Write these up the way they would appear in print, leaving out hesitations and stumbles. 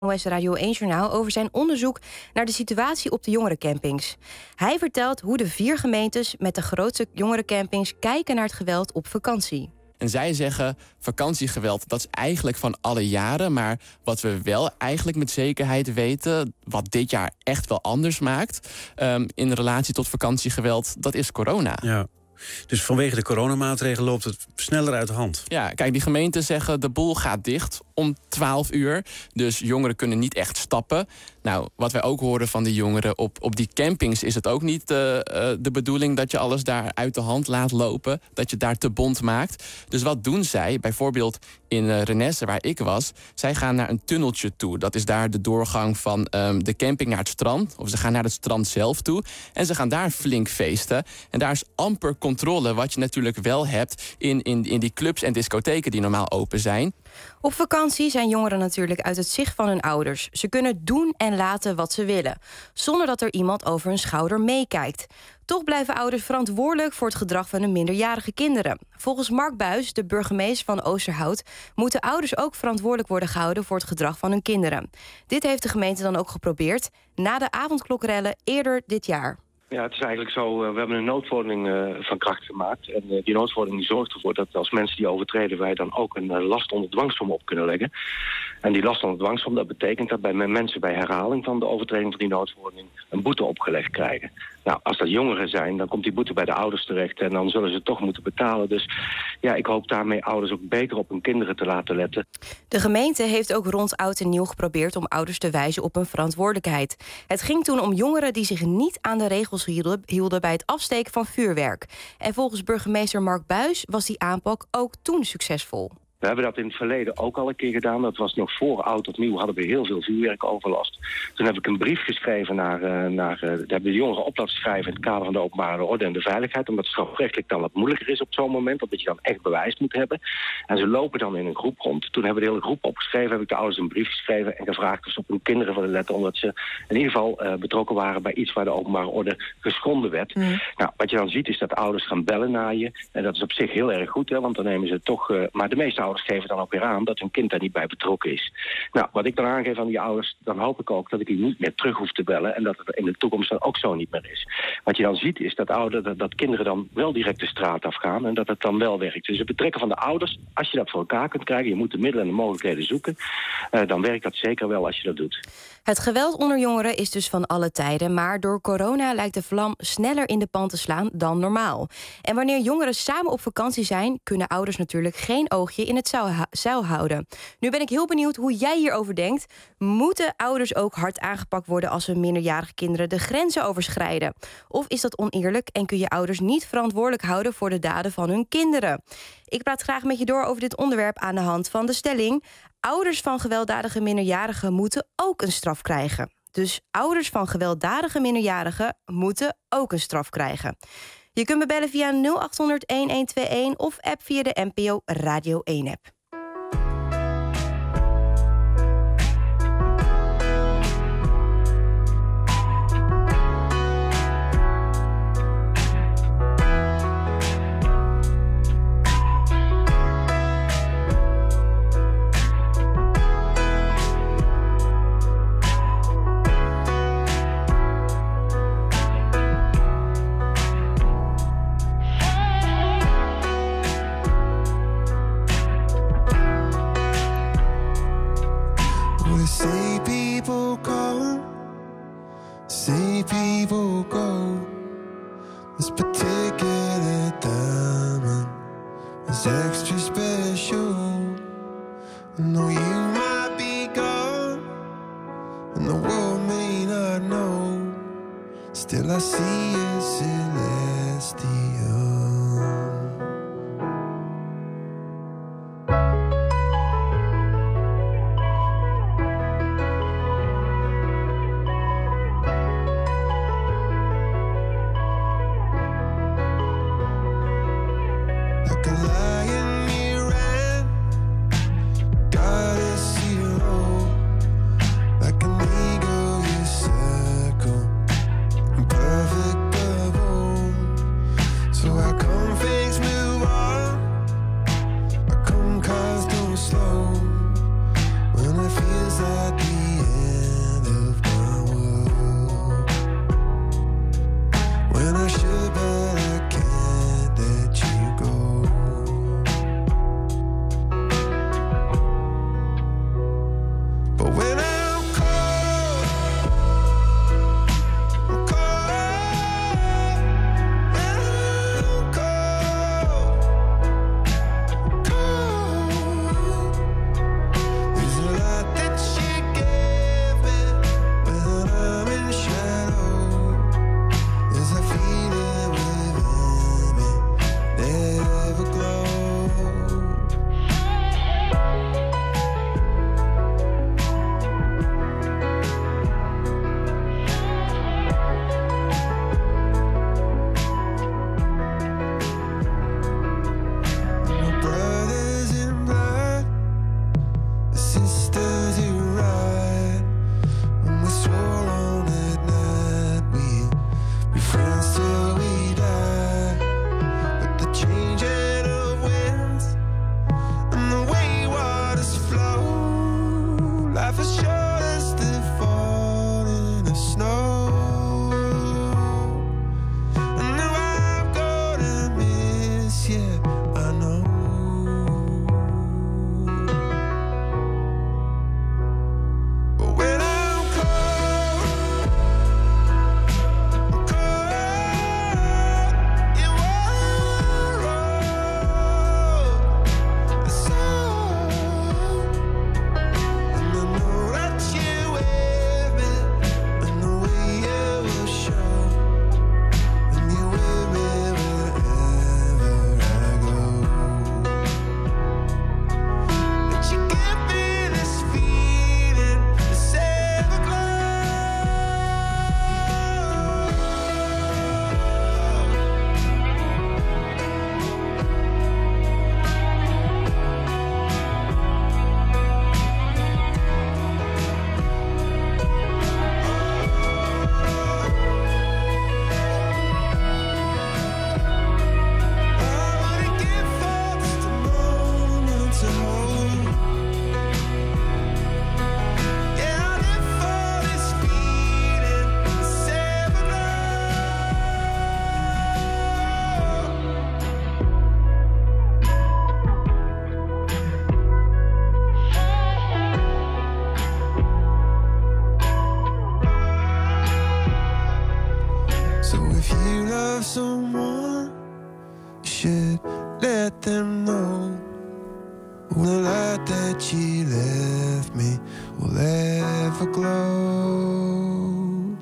NOS Radio 1-journaal over zijn onderzoek naar de situatie op de jongerencampings. Hij vertelt hoe de 4 gemeentes met de grootste jongerencampings kijken naar het geweld op vakantie. En zij zeggen, vakantiegeweld, dat is eigenlijk van alle jaren. Maar wat we wel eigenlijk met zekerheid weten, wat dit jaar echt wel anders maakt in relatie tot vakantiegeweld, dat is corona. Ja. Dus vanwege de coronamaatregelen loopt het sneller uit de hand. Ja, kijk, die gemeenten zeggen de boel gaat dicht om 12 uur. Dus jongeren kunnen niet echt stappen. Nou, wat wij ook horen van die jongeren, op die campings is het ook niet de bedoeling dat je alles daar uit de hand laat lopen. Dat je daar te bont maakt. Dus wat doen zij? Bijvoorbeeld in Renesse, waar ik was, zij gaan naar een tunneltje toe. Dat is daar de doorgang van de camping naar het strand. Of ze gaan naar het strand zelf toe. En ze gaan daar flink feesten. En daar is amper controle, wat je natuurlijk wel hebt in die clubs en discotheken die normaal open zijn. Op vakantie zijn jongeren natuurlijk uit het zicht van hun ouders. Ze kunnen doen en laten wat ze willen, zonder dat er iemand over hun schouder meekijkt. Toch blijven ouders verantwoordelijk voor het gedrag van hun minderjarige kinderen. Volgens Mark Buijs, de burgemeester van Oosterhout, moeten ouders ook verantwoordelijk worden gehouden voor het gedrag van hun kinderen. Dit heeft de gemeente dan ook geprobeerd na de avondklokrellen eerder dit jaar. Ja, het is eigenlijk zo, we hebben een noodverordening van kracht gemaakt. En die noodverordening die zorgt ervoor dat als mensen die overtreden, wij dan ook een last onder dwangsom op kunnen leggen. En die last onder dwangsom, dat betekent dat bij mensen bij herhaling van de overtreding van die noodverordening een boete opgelegd krijgen. Nou, als dat jongeren zijn, dan komt die boete bij de ouders terecht en dan zullen ze toch moeten betalen. Dus ja, ik hoop daarmee ouders ook beter op hun kinderen te laten letten. De gemeente heeft ook rond oud en nieuw geprobeerd om ouders te wijzen op hun verantwoordelijkheid. Het ging toen om jongeren die zich niet aan de regels hielden bij het afsteken van vuurwerk. En volgens burgemeester Mark Buijs was die aanpak ook toen succesvol. We hebben dat in het verleden ook al een keer gedaan. Dat was nog voor oud tot nieuw hadden we heel veel vuurwerkoverlast. Toen heb ik een brief geschreven daar hebben de jongeren op laten schrijven in het kader van de openbare orde en de veiligheid. Omdat het strafrechtelijk dan wat moeilijker is op zo'n moment. Omdat je dan echt bewijs moet hebben. En ze lopen dan in een groep rond. Toen hebben we de hele groep opgeschreven. Heb ik de ouders een brief geschreven en gevraagd of ze op hun kinderen willen letten. Omdat ze in ieder geval betrokken waren bij iets waar de openbare orde geschonden werd. Nou, wat je dan ziet is dat ouders gaan bellen naar je. En dat is op zich heel erg goed. Hè, want dan nemen ze toch. Maar de meeste ouders geven dan ook weer aan dat hun kind daar niet bij betrokken is. Nou, wat ik dan aangeef aan die ouders, dan hoop ik ook dat ik die niet meer terug hoef te bellen en dat het in de toekomst dan ook zo niet meer is. Wat je dan ziet is dat kinderen dan wel direct de straat afgaan en dat het dan wel werkt. Dus het betrekken van de ouders, als je dat voor elkaar kunt krijgen, je moet de middelen en de mogelijkheden zoeken, dan werkt dat zeker wel als je dat doet. Het geweld onder jongeren is dus van alle tijden, maar door corona lijkt de vlam sneller in de pan te slaan dan normaal. En wanneer jongeren samen op vakantie zijn, kunnen ouders natuurlijk geen oogje in het zeil houden. Nu ben ik heel benieuwd hoe jij hierover denkt. Moeten ouders ook hard aangepakt worden als hun minderjarige kinderen de grenzen overschrijden? Of is dat oneerlijk en kun je ouders niet verantwoordelijk houden voor de daden van hun kinderen? Ik praat graag met je door over dit onderwerp aan de hand van de stelling: ouders van gewelddadige minderjarigen moeten ook een straf krijgen. Dus ouders van gewelddadige minderjarigen moeten ook een straf krijgen. Je kunt me bellen via 0800-1121 of app via de NPO Radio 1-app. See people go. This particular diamond is extra special. I know you might be gone, and the world may not know. Still I see you celestial. So for sure there's still falling of snow. And now I'm gonna miss you, I know. But when I'm cold, you won't roll the sun. And I know that you with me, and the way you will show, and you with me wherever I go. But you give me this feeling, this everglow. I wanna give for just a moment to hold. Yeah, I live for this feeling, this everglow. So if you love someone, you should let them know. The light that you left me will ever glow.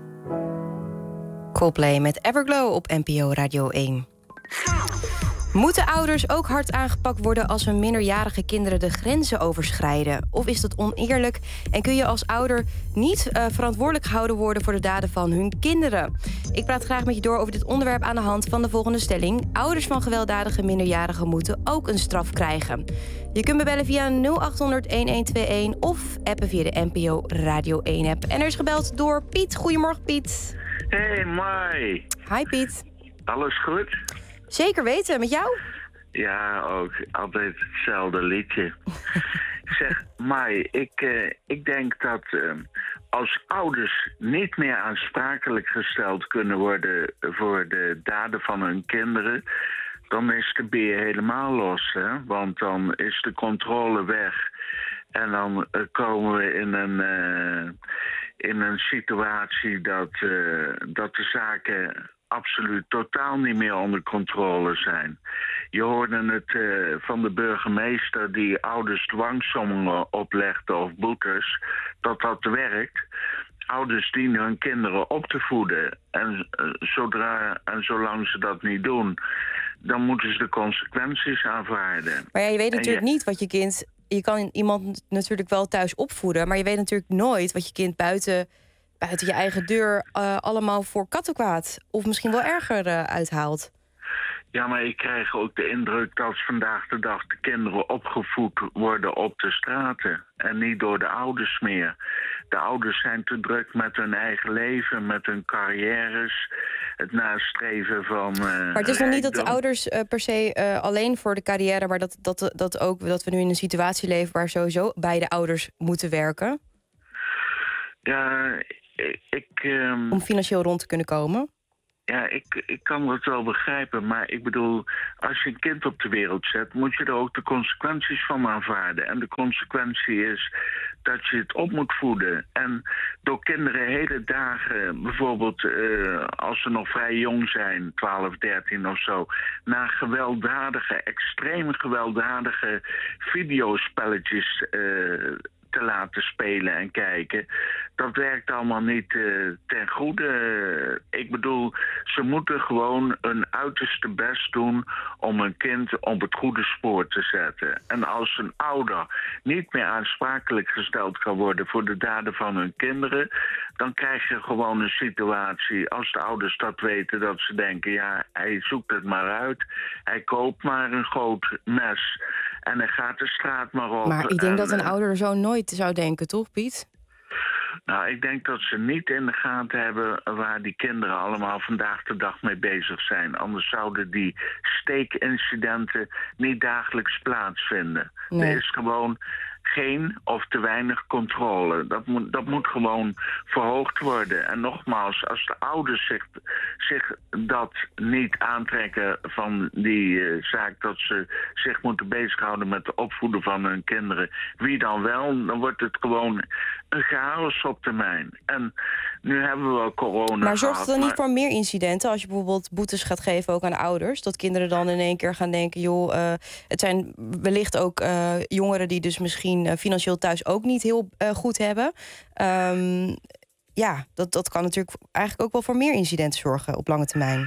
Coldplay met Everglow op NPO Radio 1. Moeten ouders ook hard aangepakt worden als hun minderjarige kinderen de grenzen overschrijden? Of is dat oneerlijk en kun je als ouder niet verantwoordelijk gehouden worden voor de daden van hun kinderen? Ik praat graag met je door over dit onderwerp aan de hand van de volgende stelling. Ouders van gewelddadige minderjarigen moeten ook een straf krijgen. Je kunt me bellen via 0800-1121 of appen via de NPO Radio 1 app. En er is gebeld door Piet. Goedemorgen, Piet. Hey, Mai. Hi, Piet. Alles goed? Zeker weten, met jou? Ja, ook. Altijd hetzelfde liedje. Zeg, Mai, ik denk dat als ouders niet meer aansprakelijk gesteld kunnen worden voor de daden van hun kinderen, dan is de beer helemaal los, hè? Want dan is de controle weg. En dan komen we in een situatie dat de zaken absoluut totaal niet meer onder controle zijn. Je hoorde het van de burgemeester die ouders dwangsommen oplegde of boetes, dat werkt. Ouders dienen hun kinderen op te voeden. En zolang ze dat niet doen, dan moeten ze de consequenties aanvaarden. Maar ja, je weet natuurlijk niet wat je kind... Je kan iemand natuurlijk wel thuis opvoeden, maar je weet natuurlijk nooit wat je kind buiten je eigen deur allemaal voor kattenkwaad of misschien wel erger uithaalt. Ja, maar ik krijg ook de indruk dat vandaag de dag de kinderen opgevoed worden op de straten en niet door de ouders meer. De ouders zijn te druk met hun eigen leven, met hun carrières, het nastreven van. Maar het is nog niet dat de ouders per se alleen voor de carrière, maar dat we nu in een situatie leven waar sowieso beide ouders moeten werken. Ja, om financieel rond te kunnen komen. Ja, ik kan dat wel begrijpen, maar ik bedoel, als je een kind op de wereld zet, moet je er ook de consequenties van aanvaarden. En de consequentie is dat je het op moet voeden. En door kinderen hele dagen, bijvoorbeeld als ze nog vrij jong zijn, 12, 13 of zo, naar gewelddadige, extreem gewelddadige videospelletjes te laten spelen en kijken, dat werkt allemaal niet ten goede. Ik bedoel, ze moeten gewoon hun uiterste best doen om een kind op het goede spoor te zetten. En als een ouder niet meer aansprakelijk gesteld kan worden voor de daden van hun kinderen, dan krijg je gewoon een situatie, als de ouders dat weten, dat ze denken, ja, hij zoekt het maar uit. Hij koopt maar een groot mes en hij gaat de straat maar op. Maar ik denk dat een ouder zo nooit zou denken, toch, Piet? Nou, ik denk dat ze niet in de gaten hebben waar die kinderen allemaal vandaag de dag mee bezig zijn. Anders zouden die steekincidenten niet dagelijks plaatsvinden. Nee. Er is gewoon geen of te weinig controle. Dat moet gewoon verhoogd worden. En nogmaals, als de ouders zich dat niet aantrekken van die zaak... dat ze zich moeten bezighouden met het opvoeden van hun kinderen... wie dan wel, dan wordt het gewoon een chaos op termijn. En nu hebben we wel corona Maar zorgt het dan gehad, niet voor meer incidenten... als je bijvoorbeeld boetes gaat geven ook aan ouders? Dat kinderen dan in één keer gaan denken... joh, het zijn wellicht ook jongeren die dus misschien financieel thuis ook niet heel goed hebben. Dat kan natuurlijk eigenlijk ook wel voor meer incidenten zorgen op lange termijn.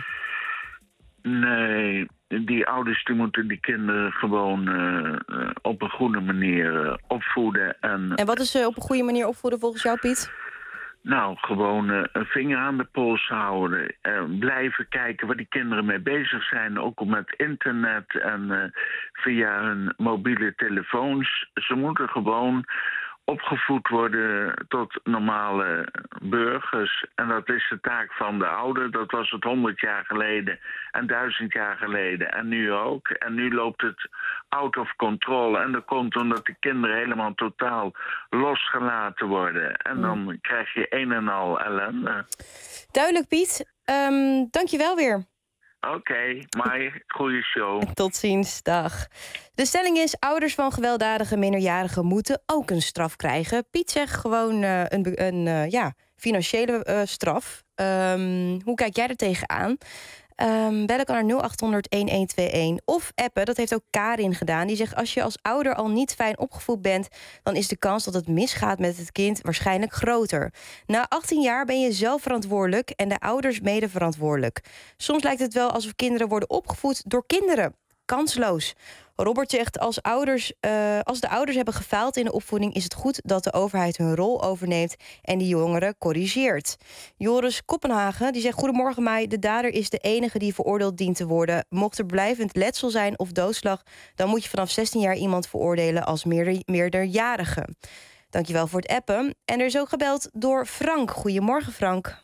Nee, die ouders die moeten die kinderen gewoon op een goede manier opvoeden. En wat is op een goede manier opvoeden volgens jou, Piet? Nou, gewoon een vinger aan de pols houden. Blijven kijken waar die kinderen mee bezig zijn. Ook met internet en via hun mobiele telefoons. Ze moeten gewoon opgevoed worden tot normale burgers. En dat is de taak van de ouder. Dat was het 100 jaar geleden en 1000 jaar geleden. En nu ook. En nu loopt het out of control. En dat komt omdat de kinderen helemaal totaal losgelaten worden. En dan krijg je een en al ellende. Duidelijk, Piet. Dank je wel weer. Oké, maar goede show. Tot ziens, dag. De stelling is, ouders van gewelddadige minderjarigen moeten ook een straf krijgen. Piet zegt gewoon een financiële straf. Hoe kijk jij er tegenaan? Bellen kan naar 0800-1121 of appen. Dat heeft ook Karin gedaan. Die zegt, als je als ouder al niet fijn opgevoed bent... dan is de kans dat het misgaat met het kind waarschijnlijk groter. Na 18 jaar ben je zelf verantwoordelijk en de ouders mede verantwoordelijk. Soms lijkt het wel alsof kinderen worden opgevoed door kinderen. Kansloos. Robert zegt, als de ouders hebben gefaald in de opvoeding... is het goed dat de overheid hun rol overneemt en die jongeren corrigeert. Joris Koppenhagen die zegt, goedemorgen Mai, de dader is de enige die veroordeeld dient te worden. Mocht er blijvend letsel zijn of doodslag... dan moet je vanaf 16 jaar iemand veroordelen als meerderjarige. Dankjewel voor het appen. En er is ook gebeld door Frank. Goedemorgen Frank.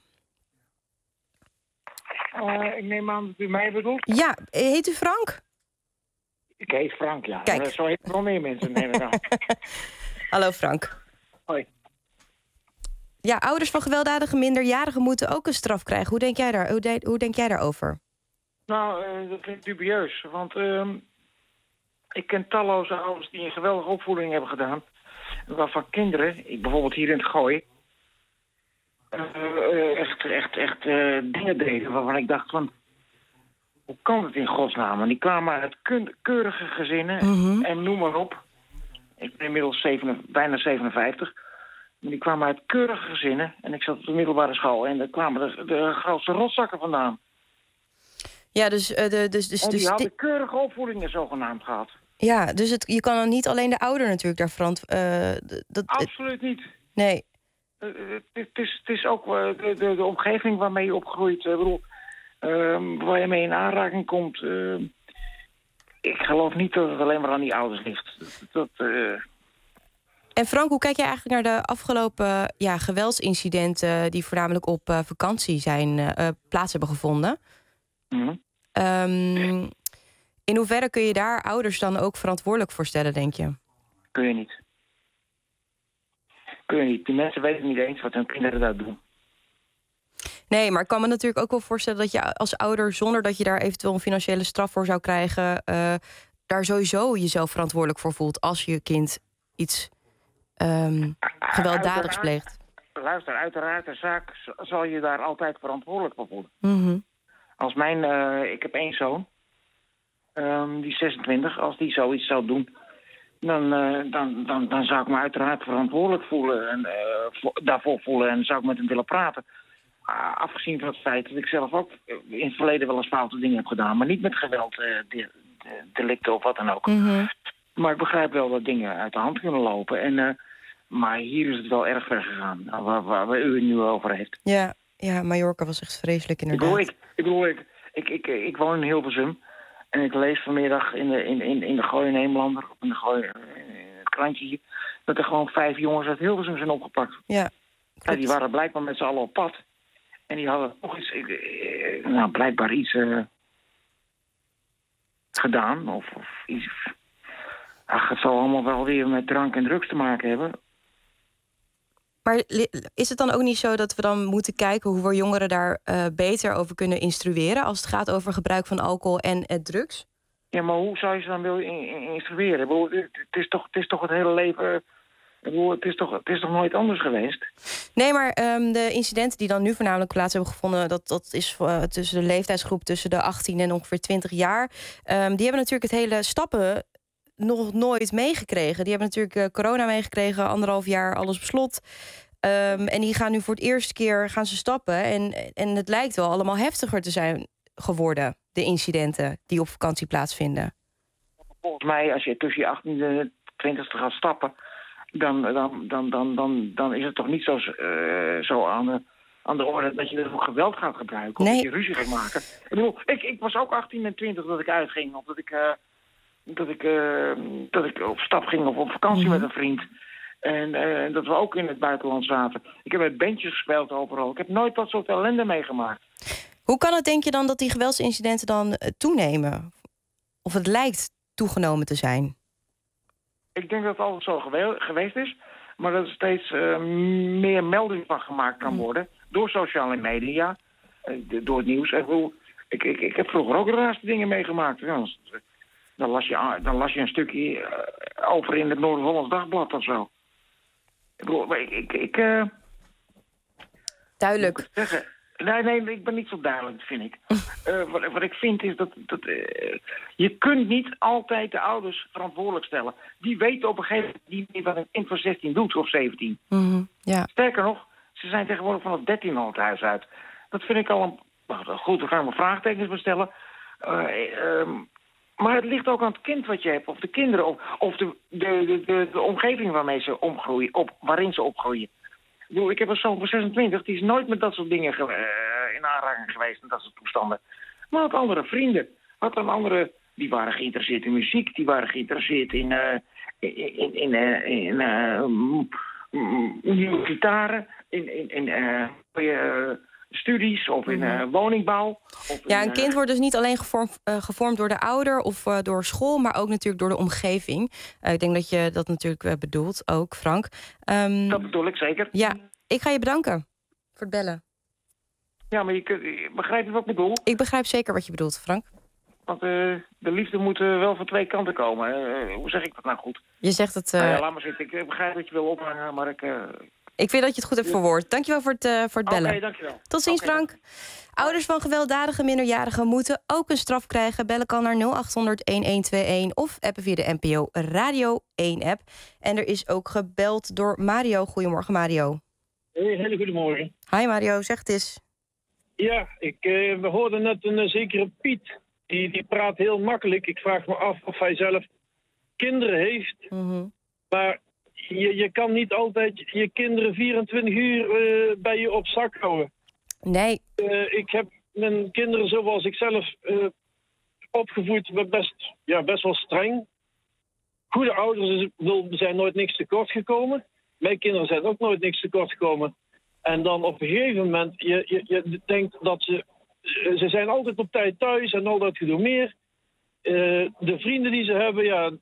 Ik neem aan dat u mij bedoelt. Ja, heet u Frank? Ik heet Frank, ja. Kijk. Zo heet nog meer mensen, neem ik aan. Hallo Frank. Hoi. Ja, ouders van gewelddadige minderjarigen moeten ook een straf krijgen. Hoe denk jij daarover? Nou, dat vind ik dubieus. Want ik ken talloze ouders die een geweldige opvoeding hebben gedaan. Waarvan kinderen, bijvoorbeeld hier in het Gooi... echt dingen deden waarvan ik dacht van... Hoe kan het in godsnaam? En die kwamen uit keurige gezinnen en noem maar op. Ik ben inmiddels bijna 57. Maar die kwamen uit keurige gezinnen. En ik zat op de middelbare school en daar kwamen de grootste rotzakken vandaan. Ja, dus die hadden keurige opvoedingen zogenaamd gehad. Ja, dus je kan dan niet alleen de ouder natuurlijk daar Absoluut niet. Nee. Het is ook de omgeving waarmee je opgroeit. Ik bedoel, waar je mee in aanraking komt. Ik geloof niet dat het alleen maar aan die ouders ligt. En Frank, hoe kijk jij eigenlijk naar de afgelopen geweldsincidenten... die voornamelijk op vakantie plaats hebben gevonden? In hoeverre kun je daar ouders dan ook verantwoordelijk voor stellen, denk je? Kun je niet. Die mensen weten niet eens wat hun kinderen daar doen. Nee, maar ik kan me natuurlijk ook wel voorstellen dat je als ouder... zonder dat je daar eventueel een financiële straf voor zou krijgen... daar sowieso jezelf verantwoordelijk voor voelt... als je kind iets gewelddadigs pleegt. Luister, uiteraard, de zaak zal je daar altijd verantwoordelijk voor voelen. Als ik heb 1 zoon, die is 26. Als die zoiets zou doen... Dan zou ik me uiteraard verantwoordelijk voelen en daarvoor voelen en zou ik met hem willen praten. Afgezien van het feit dat ik zelf ook in het verleden wel eens foute dingen heb gedaan, maar niet met geweld, delicten of wat dan ook. Maar ik begrijp wel dat dingen uit de hand kunnen lopen. Maar hier is het wel erg ver gegaan, waar u het nu over heeft. Ja, Mallorca was echt vreselijk inderdaad. Ik woon in Hilversum. En ik lees vanmiddag in de Gooi Nederlander, op in het krantje hier, dat er gewoon 5 jongens uit Hilversum zijn opgepakt. Ja, die waren blijkbaar met z'n allen op pad. En die hadden nog iets, blijkbaar iets gedaan. Of iets. Ach, het zal allemaal wel weer met drank en drugs te maken hebben. Maar is het dan ook niet zo dat we dan moeten kijken hoe we jongeren daar beter over kunnen instrueren als het gaat over gebruik van alcohol en drugs? Ja, maar hoe zou je ze dan willen instrueren? Ik bedoel, het is toch het hele leven... Ik bedoel, het is toch nooit anders geweest? Nee, maar de incidenten die dan nu voornamelijk plaats hebben gevonden... dat is tussen de leeftijdsgroep tussen de 18 en ongeveer 20 jaar. Die hebben natuurlijk het hele stappen nog nooit meegekregen. Die hebben natuurlijk corona meegekregen, 1,5 jaar, alles op slot. En die gaan nu voor het eerste keer gaan ze stappen. En het lijkt wel allemaal heftiger te zijn geworden, de incidenten die op vakantie plaatsvinden. Volgens mij, als je tussen je 18 en 20 gaat stappen... Dan is het toch niet zo aan de orde dat je er nog geweld gaat gebruiken. Of dat je ruzie gaat maken. Ik bedoel, ik was ook 18 en 20 dat ik uitging. Of dat ik op stap ging of op vakantie met een vriend. En dat we ook in het buitenland zaten. Ik heb met bandjes gespeeld overal. Ik heb nooit dat soort ellende meegemaakt. Hoe kan het, denk je dan, dat die geweldsincidenten dan toenemen? Of het lijkt toegenomen te zijn? Ik denk dat het altijd zo geweest is. Maar dat er steeds meer melding van gemaakt kan worden. Door sociale media. Door het nieuws. Ik heb vroeger ook de raarste dingen meegemaakt. Ja, dan las je een stukje over in het Noord-Hollands Dagblad of zo. Ik bedoel, Duidelijk. Nee, ik ben niet zo duidelijk, vind ik. Wat ik vind is dat je kunt niet altijd de ouders verantwoordelijk stellen. Die weten op een gegeven moment niet wat een kind van 16 doet of 17. Ja. Sterker nog, ze zijn tegenwoordig vanaf 13 al het huis uit. Dat vind ik al een... Goed, daar gaan we vraagtekens bij stellen. Maar het ligt ook aan het kind wat je hebt, of de kinderen, of de omgeving waarin ze opgroeien. Ik heb een zoon van 26, die is nooit met dat soort dingen in aanraking geweest, en dat soort toestanden. Maar had andere vrienden. Had dan andere, die waren geïnteresseerd in muziek, die waren geïnteresseerd in nieuwe gitaren, in studies of in woningbouw. Ja, een kind wordt dus niet alleen gevormd door de ouder of door school, maar ook natuurlijk door de omgeving. Ik denk dat je dat natuurlijk bedoelt ook, Frank. Dat bedoel ik zeker. Ja, ik ga je bedanken voor het bellen. Ja, maar je begrijpt wat ik bedoel? Ik begrijp zeker wat je bedoelt, Frank. Want de liefde moet wel van twee kanten komen. Hoe zeg ik dat nou goed? Je zegt het... laat maar zitten. Ik begrijp dat je wil ophangen, maar ik vind dat je het goed hebt verwoord. Dankjewel voor het bellen. Oké, dankjewel. Tot ziens, Frank. Ouders van gewelddadige minderjarigen moeten ook een straf krijgen. Bellen kan naar 0800-1121 of appen via de NPO Radio 1-app. En er is ook gebeld door Mario. Goedemorgen, Mario. Hey, hele goedemorgen. Hi, Mario. Zeg het eens. Ja, we hoorden net een zekere Piet. Die praat heel makkelijk. Ik vraag me af of hij zelf kinderen heeft. Maar je kan niet altijd je kinderen 24 uur bij je op zak houden. Nee. Ik heb mijn kinderen zoals ik zelf opgevoed best wel streng. Goede ouders zijn nooit niks tekort gekomen. Mijn kinderen zijn ook nooit niks tekort gekomen. En dan op een gegeven moment, je denkt dat ze zijn altijd op tijd thuis en al dat gedoe meer. De vrienden die ze hebben, ja,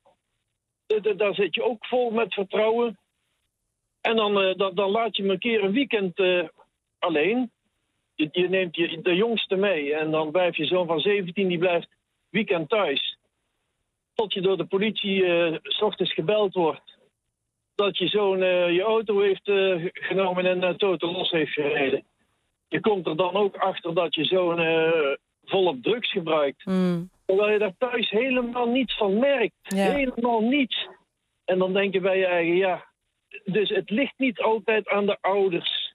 daar zit je ook vol met vertrouwen. En dan laat je me een keer een weekend alleen. Je neemt de jongste mee en dan blijft je zoon van 17, die blijft weekend thuis. Tot je door de politie 's ochtends gebeld wordt. Dat je zoon je auto heeft genomen en totaal los heeft gereden. Je komt er dan ook achter dat je zoon volop drugs gebruikt. Terwijl je daar thuis helemaal niets van merkt. Ja. Helemaal niets. En dan denk je bij je eigen, ja. Dus het ligt niet altijd aan de ouders.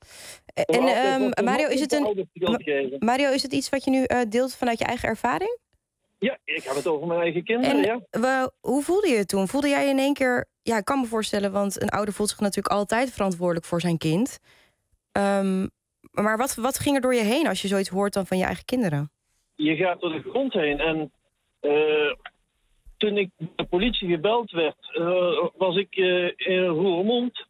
En Mario, is het iets wat je nu deelt vanuit je eigen ervaring? Ja, ik heb het over mijn eigen kinderen, Hoe voelde je het toen? Voelde jij in één keer... Ja, ik kan me voorstellen, want een ouder voelt zich natuurlijk altijd verantwoordelijk voor zijn kind. Maar wat ging er door je heen als je zoiets hoort dan van je eigen kinderen? Je gaat door de grond heen. En toen ik de politie gebeld werd, was ik in Roermond.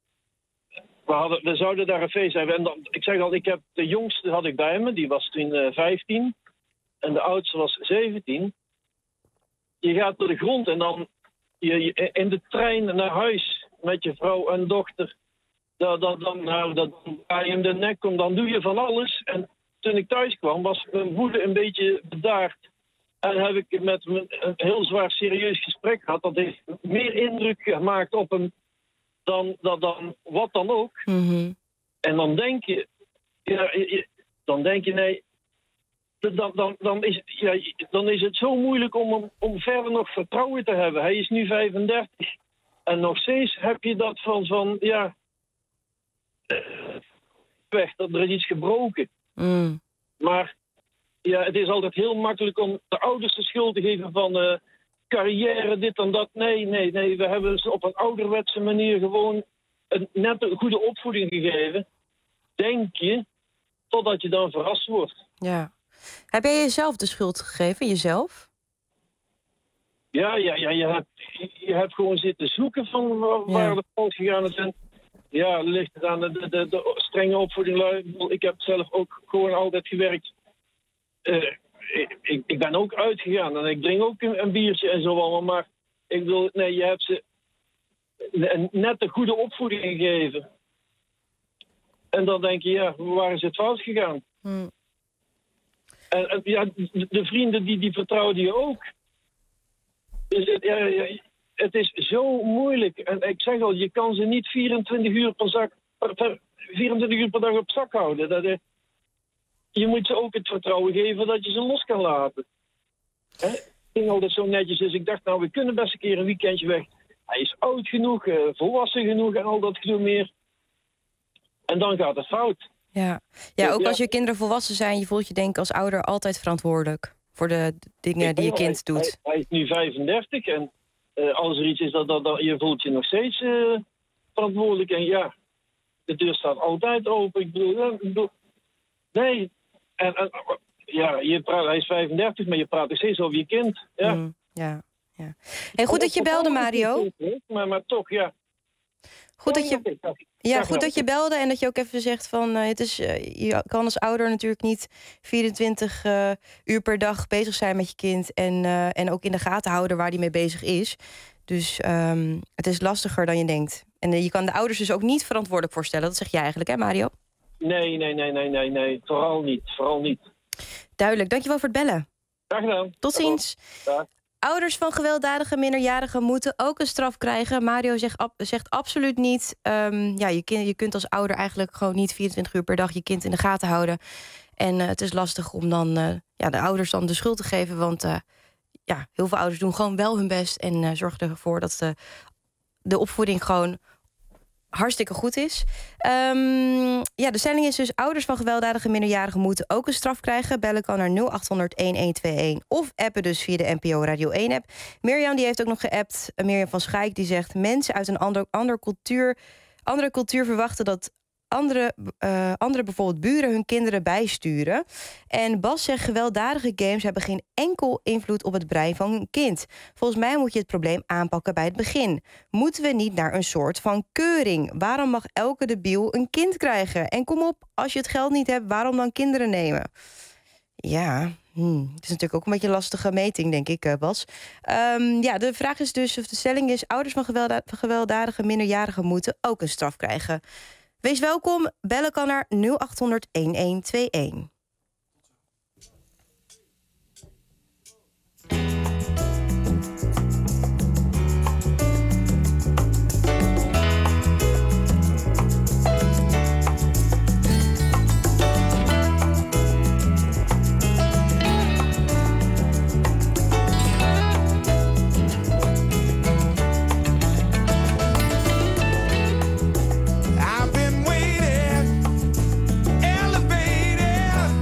We zouden daar een feest hebben. En ik zeg al, de jongste had ik bij me, die was toen 15. En de oudste was 17. Je gaat door de grond en dan je in de trein naar huis met je vrouw en dochter. Dan draai je hem de nek om, dan doe je van alles. En toen ik thuis kwam, was mijn woede een beetje bedaard. En heb ik met hem een heel zwaar serieus gesprek gehad. Dat heeft meer indruk gemaakt op hem dan wat dan ook. Mhm. En dan denk je, nee, dan is het zo moeilijk om verder nog vertrouwen te hebben. Hij is nu 35 en nog steeds heb je dat van weg, dat er is iets gebroken. Mm. Maar ja, het is altijd heel makkelijk om de ouders de schuld te geven van carrière, dit en dat. Nee, we hebben ze op een ouderwetse manier gewoon net een goede opvoeding gegeven. Denk je, totdat je dan verrast wordt. Ja. Heb jij jezelf de schuld gegeven, jezelf? Ja, je hebt gewoon zitten zoeken van waar de fout gegaan is. En ja, ligt het aan de strenge opvoeding. Ik heb zelf ook gewoon altijd gewerkt. Ik ben ook uitgegaan en ik drink ook een biertje en zo allemaal. Maar ik bedoel, nee, je hebt ze net een goede opvoeding gegeven. En dan denk je, ja, waar is het fout gegaan? Hmm. En ja, de vrienden die vertrouwen je ook. Dus het is zo moeilijk. En ik zeg al, je kan ze niet 24 uur per dag op zak houden. Je moet ze ook het vertrouwen geven dat je ze los kan laten. Het ging altijd zo netjes. Dus ik dacht, nou, we kunnen best een keer een weekendje weg. Hij is oud genoeg, volwassen genoeg en al dat gedoe meer. En dan gaat het fout. Ja, ook als je kinderen volwassen zijn, je voelt je denk ik als ouder altijd verantwoordelijk voor de dingen die je kind doet. Hij is nu 35 en als er iets is, je voelt je nog steeds verantwoordelijk. En ja, de deur staat altijd open. Ik bedoel, nee. En hij is 35, maar je praat nog steeds over je kind. Ja. Ja. Hey, goed dat je belde, Mario. Maar toch, ja. Goed dat je belde en dat je ook even zegt van je kan als ouder natuurlijk niet 24 uur per dag bezig zijn met je kind en ook in de gaten houden waar die mee bezig is. Dus het is lastiger dan je denkt. En je kan de ouders dus ook niet verantwoordelijk voorstellen. Dat zeg jij eigenlijk, hè, Mario? Nee. Vooral niet. Duidelijk. Dankjewel voor het bellen. Graag gedaan. Tot ziens. Dag. Ouders van gewelddadige minderjarigen moeten ook een straf krijgen. Mario zegt absoluut niet. Je kunt als ouder eigenlijk gewoon niet 24 uur per dag je kind in de gaten houden. En het is lastig om dan de ouders dan de schuld te geven. Want heel veel ouders doen gewoon wel hun best en zorgen ervoor dat de opvoeding gewoon hartstikke goed is. De stelling is dus: ouders van gewelddadige minderjarigen moeten ook een straf krijgen. Bellen kan naar 0800-1121 of appen dus via de NPO Radio 1-app. Mirjam die heeft ook nog geappt. Mirjam van Schaik die zegt: mensen uit een andere cultuur verwachten dat andere bijvoorbeeld buren hun kinderen bijsturen. En Bas zegt: gewelddadige games hebben geen enkel invloed op het brein van een kind. Volgens mij moet je het probleem aanpakken bij het begin. Moeten we niet naar een soort van keuring? Waarom mag elke debiel een kind krijgen? En kom op, als je het geld niet hebt, waarom dan kinderen nemen? Ja, het is natuurlijk ook een beetje een lastige meting, denk ik, Bas. De vraag is dus, of de stelling is: ouders van gewelddadige minderjarigen moeten ook een straf krijgen. Wees welkom, bellen kan naar 0800-1121. I've been waiting, elevated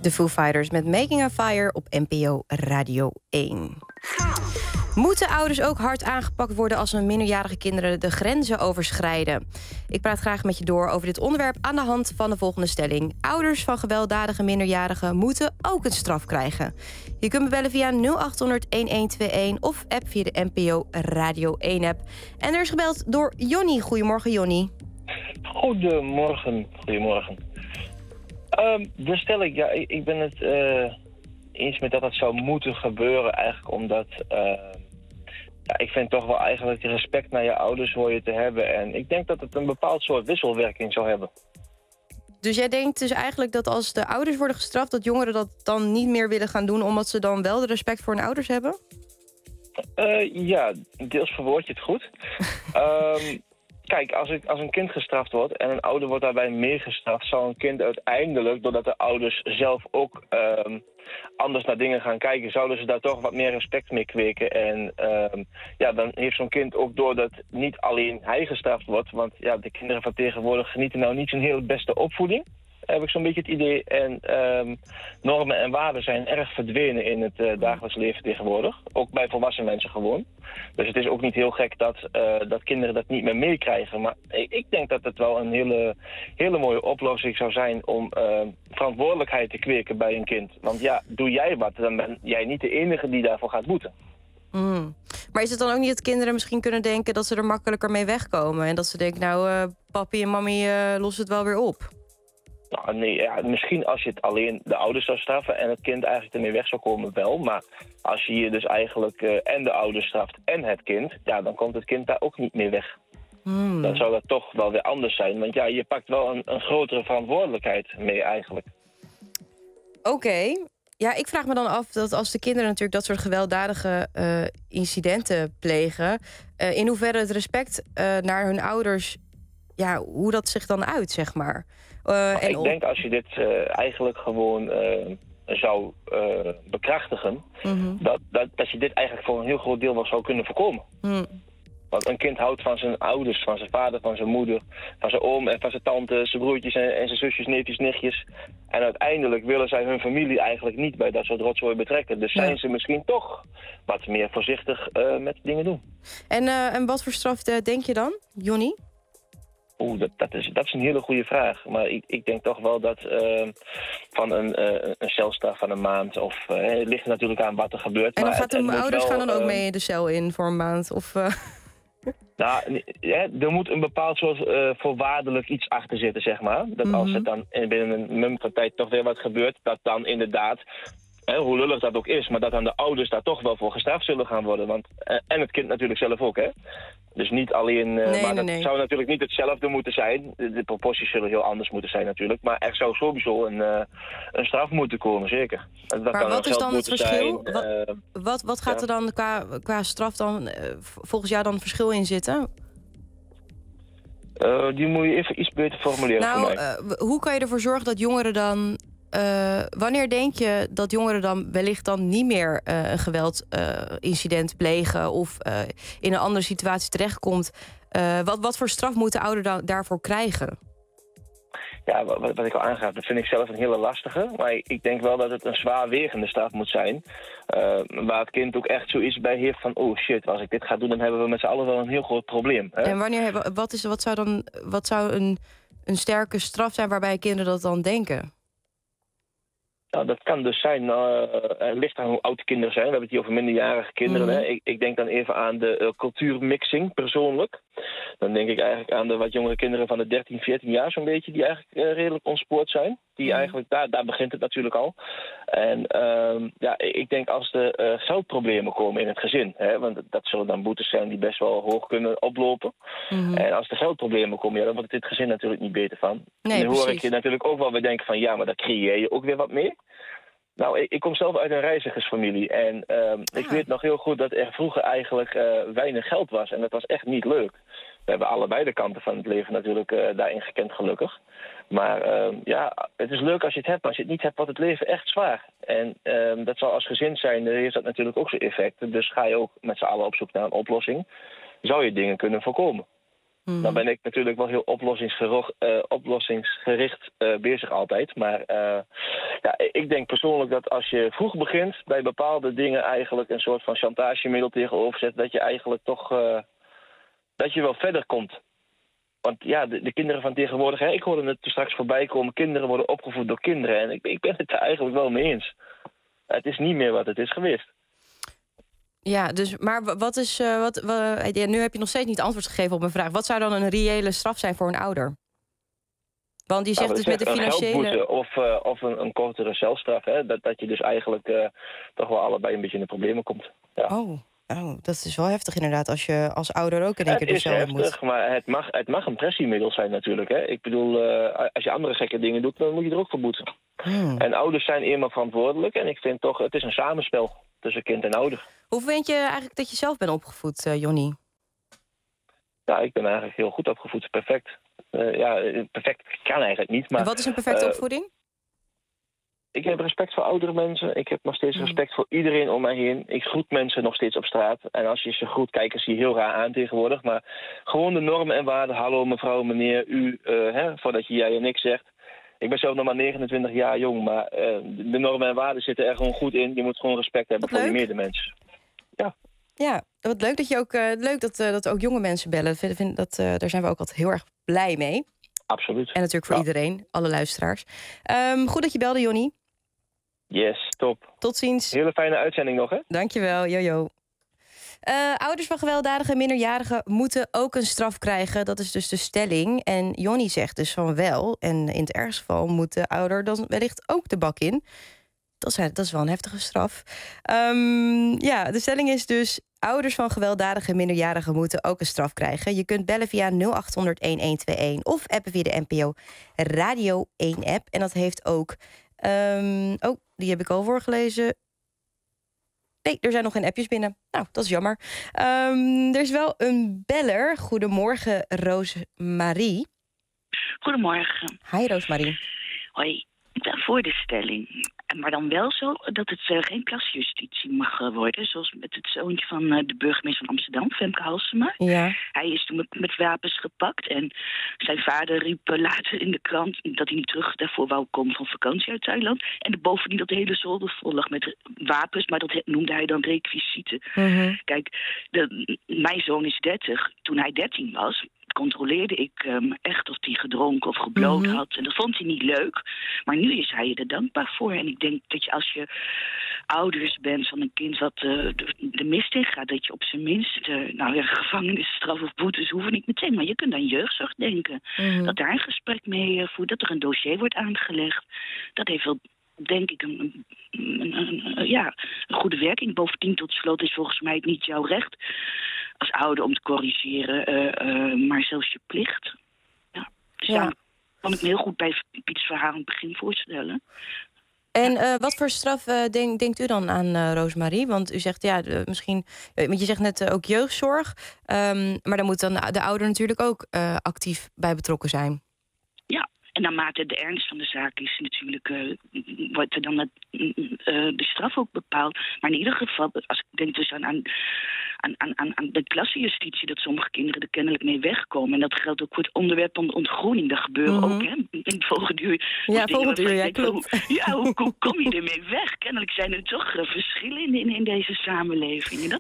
De Foo Fighters met Making a Fire op NPO Radio 1. Moeten ouders ook hard aangepakt worden als hun minderjarige kinderen de grenzen overschrijden? Ik praat graag met je door over dit onderwerp aan de hand van de volgende stelling. Ouders van gewelddadige minderjarigen moeten ook een straf krijgen. Je kunt me bellen via 0800-1121 of app via de NPO Radio 1 app. En er is gebeld door Jonny. Goedemorgen, Jonny. Goedemorgen. De stelling, ja, ik ben het eens met dat het zou moeten gebeuren eigenlijk omdat... ik vind toch wel eigenlijk respect naar je ouders hoor je te hebben. En ik denk dat het een bepaald soort wisselwerking zou hebben. Dus jij denkt dus eigenlijk dat als de ouders worden gestraft... dat jongeren dat dan niet meer willen gaan doen... omdat ze dan wel de respect voor hun ouders hebben? Ja, deels verwoord je het goed. Kijk, als een kind gestraft wordt en een ouder wordt daarbij meer gestraft... zou een kind uiteindelijk, doordat de ouders zelf ook anders naar dingen gaan kijken... zouden ze daar toch wat meer respect mee kweken. En dan heeft zo'n kind ook door dat niet alleen hij gestraft wordt... want ja, de kinderen van tegenwoordig genieten nou niet zo'n heel beste opvoeding... heb ik zo'n beetje het idee. En normen en waarden zijn erg verdwenen in het dagelijks leven tegenwoordig. Ook bij volwassen mensen gewoon. Dus het is ook niet heel gek dat kinderen dat niet meer meekrijgen. Maar ik denk dat het wel een hele mooie oplossing zou zijn om verantwoordelijkheid te kweken bij een kind. Want ja, doe jij wat, dan ben jij niet de enige die daarvoor gaat boeten. Maar is het dan ook niet dat kinderen misschien kunnen denken dat ze er makkelijker mee wegkomen? En dat ze denken, papi en mami lossen het wel weer op? Nou, nee, ja, misschien als je het alleen de ouders zou straffen en het kind eigenlijk ermee weg zou komen wel. Maar als je hier dus eigenlijk en de ouders straft en het kind, ja, dan komt het kind daar ook niet meer weg. Dan zou dat toch wel weer anders zijn. Want ja, je pakt wel een grotere verantwoordelijkheid mee eigenlijk. Oké. Ja, ik vraag me dan af dat als de kinderen natuurlijk dat soort gewelddadige incidenten plegen... in hoeverre het respect naar hun ouders, ja, hoe dat zich dan uit, zeg maar. Ik denk als je dit eigenlijk gewoon zou bekrachtigen... dat je dit eigenlijk voor een heel groot deel wel zou kunnen voorkomen. Want een kind houdt van zijn ouders, van zijn vader, van zijn moeder... van zijn oom en van zijn tante, zijn broertjes en zijn zusjes, neefjes, nichtjes. En uiteindelijk willen zij hun familie eigenlijk niet bij dat soort rotzooi betrekken. Dus zijn ze misschien toch wat meer voorzichtig met dingen doen. En wat voor straf denk je dan, Jonny? Dat is een hele goede vraag. Maar ik denk toch wel dat van een celstraf van een maand... of het ligt natuurlijk aan wat er gebeurt. En dan maar gaat de ouders gaan dan ook mee de cel in voor een maand? Of, Nou, er moet een bepaald soort voorwaardelijk iets achter zitten, zeg maar. Dat als het dan binnen een mum van tijd toch weer wat gebeurt... dat dan inderdaad... hoe lullig dat ook is, maar dat dan de ouders daar toch wel voor gestraft zullen gaan worden. Want, en het kind natuurlijk zelf ook, hè. Dus niet alleen... dat zou natuurlijk niet hetzelfde moeten zijn. De proporties zullen heel anders moeten zijn natuurlijk. Maar er zou sowieso een straf moeten komen, zeker. Dat maar wat is dan het verschil? Zijn, wat gaat er dan qua straf dan volgens jou dan het verschil in zitten? Die moet je even iets beter formuleren voor mij. Hoe kan je ervoor zorgen dat jongeren dan... wanneer denk je dat jongeren dan wellicht dan niet meer een geweldincident plegen... of in een andere situatie terechtkomt? Wat voor straf moet de ouder daarvoor krijgen? Ja, wat ik al aangaf, dat vind ik zelf een hele lastige. Maar ik denk wel dat het een zwaarwegende straf moet zijn. Waar het kind ook echt zoiets bij heeft van... oh shit, als ik dit ga doen, dan hebben we met z'n allen wel een heel groot probleem. Hè? En wat zou een sterke straf zijn waarbij kinderen dat dan denken? Nou, dat kan dus zijn, het ligt aan hoe oud de kinderen zijn. We hebben het hier over minderjarige kinderen. Hè? Ik denk dan even aan de cultuurmixing persoonlijk. Dan denk ik eigenlijk aan de wat jongere kinderen van de 13, 14 jaar zo'n beetje... die eigenlijk redelijk ontspoord zijn. Die eigenlijk, daar begint het natuurlijk al. En ik denk als er geldproblemen komen in het gezin... Hè, want dat zullen dan boetes zijn die best wel hoog kunnen oplopen. En als er geldproblemen komen, dan wordt dit gezin natuurlijk niet beter van. Nee, dan hoor ik je natuurlijk ook wel weer denken van... ja, maar daar creëer je ook weer wat mee. Nou, ik kom zelf uit een reizigersfamilie. En ik weet nog heel goed dat er vroeger eigenlijk weinig geld was. En dat was echt niet leuk. We hebben allebei de kanten van het leven natuurlijk daarin gekend, gelukkig. Maar het is leuk als je het hebt. Als je het niet hebt, wordt het leven echt zwaar. En dat zal als gezin zijn, heeft dat natuurlijk ook zijn effecten. Dus ga je ook met z'n allen op zoek naar een oplossing. Zou je dingen kunnen voorkomen. Dan ben ik natuurlijk wel heel oplossingsgericht bezig altijd. Maar ik denk persoonlijk dat als je vroeg begint bij bepaalde dingen eigenlijk een soort van chantagemiddel tegenover zet, dat je eigenlijk toch dat je wel verder komt. Want ja, de kinderen van tegenwoordig, ik hoorde het er straks voorbij komen, kinderen worden opgevoed door kinderen. En ik ben het daar eigenlijk wel mee eens. Het is niet meer wat het is geweest. Ja, dus, maar wat is... nu heb je nog steeds niet antwoord gegeven op mijn vraag. Wat zou dan een reële straf zijn voor een ouder? Want je zegt dus met de financiële... Een geldboete of een kortere celstraf. Hè? Dat je dus eigenlijk toch wel allebei een beetje in de problemen komt. Ja. Oh, dat is wel heftig inderdaad. Als je als ouder ook in één keer de cel moet. Het is heftig, maar het mag een pressiemiddel zijn natuurlijk. Hè? Ik bedoel, als je andere gekke dingen doet, dan moet je er ook voor boeten. En ouders zijn eenmaal verantwoordelijk. En ik vind toch, het is een samenspel tussen kind en ouder. Hoe vind je eigenlijk dat je zelf bent opgevoed, Jonny? Ja, ik ben eigenlijk heel goed opgevoed. Perfect. Perfect kan eigenlijk niet. Maar, en wat is een perfecte opvoeding? Ik heb respect voor oudere mensen. Ik heb nog steeds respect voor iedereen om mij heen. Ik groet mensen nog steeds op straat. En als je ze groet, kijken ze je heel raar aan tegenwoordig. Maar gewoon de normen en waarden. Hallo mevrouw, meneer, u. Voordat je jij en ik zegt. Ik ben zelf nog maar 29 jaar jong. Maar de normen en waarden zitten er gewoon goed in. Je moet gewoon respect hebben voor je medemens. Ja, wat leuk dat je ook leuk dat ook jonge mensen bellen. Daar zijn we ook altijd heel erg blij mee. Absoluut. En natuurlijk voor iedereen, alle luisteraars. Goed dat je belde, Jonny. Yes, top. Tot ziens. Hele fijne uitzending nog, hè? Dankjewel, jojo. Ouders van gewelddadige minderjarigen moeten ook een straf krijgen. Dat is dus de stelling. En Jonny zegt dus van wel. En in het ergste geval moet de ouder dan wellicht ook de bak in. Dat is wel een heftige straf. De stelling is dus... ouders van gewelddadige minderjarigen moeten ook een straf krijgen. Je kunt bellen via 0800-1121 of appen via de NPO Radio 1-app. En dat heeft ook... die heb ik al voorgelezen. Nee, er zijn nog geen appjes binnen. Nou, dat is jammer. Er is wel een beller. Goedemorgen, Roosmarie. Goedemorgen. Hi, Roosmarie. Hoi. Ik ben voor de stelling. Maar dan wel zo dat het geen klasjustitie mag worden. Zoals met het zoontje van de burgemeester van Amsterdam, Femke Halsema. Ja. Hij is toen met wapens gepakt. En zijn vader riep later in de krant dat hij niet terug daarvoor wou komen van vakantie uit Thailand. En bovendien dat de hele zolder vol lag met wapens. Maar dat noemde hij dan requisieten. Kijk, mijn zoon is 30. Toen hij 13 was... controleerde ik echt of hij gedronken of gebloot had. En dat vond hij niet leuk. Maar nu is hij er dankbaar voor. En ik denk dat je als je ouders bent van een kind wat de mist in gaat... dat je op zijn minst, gevangenisstraf of boetes hoeven niet meteen. Maar je kunt aan jeugdzorg denken. Dat daar een gesprek mee voert, dat er een dossier wordt aangelegd. Dat heeft wel, denk ik, een goede werking. Bovendien tot slot is volgens mij niet jouw recht als ouder om te corrigeren, maar zelfs je plicht. Ja. Dus daar kan ik me heel goed bij Piet's verhaal in het begin voorstellen. En wat voor straf denkt u dan aan, Roosmarie? Want u zegt, misschien... Want je zegt net ook jeugdzorg. Maar dan moet dan de ouder natuurlijk ook actief bij betrokken zijn. Ja, en naarmate de ernst van de zaak is natuurlijk... wordt er dan de straf ook bepaald. Maar in ieder geval, als ik denk dus aan de klassenjustitie... dat sommige kinderen er kennelijk mee wegkomen. En dat geldt ook voor het onderwerp van de ontgroening. Dat gebeurt ook, hè? In het volgende uur. Ja, volgende uur, klopt. Hoe kom je ermee weg? Kennelijk zijn er toch verschillen in deze samenleving. En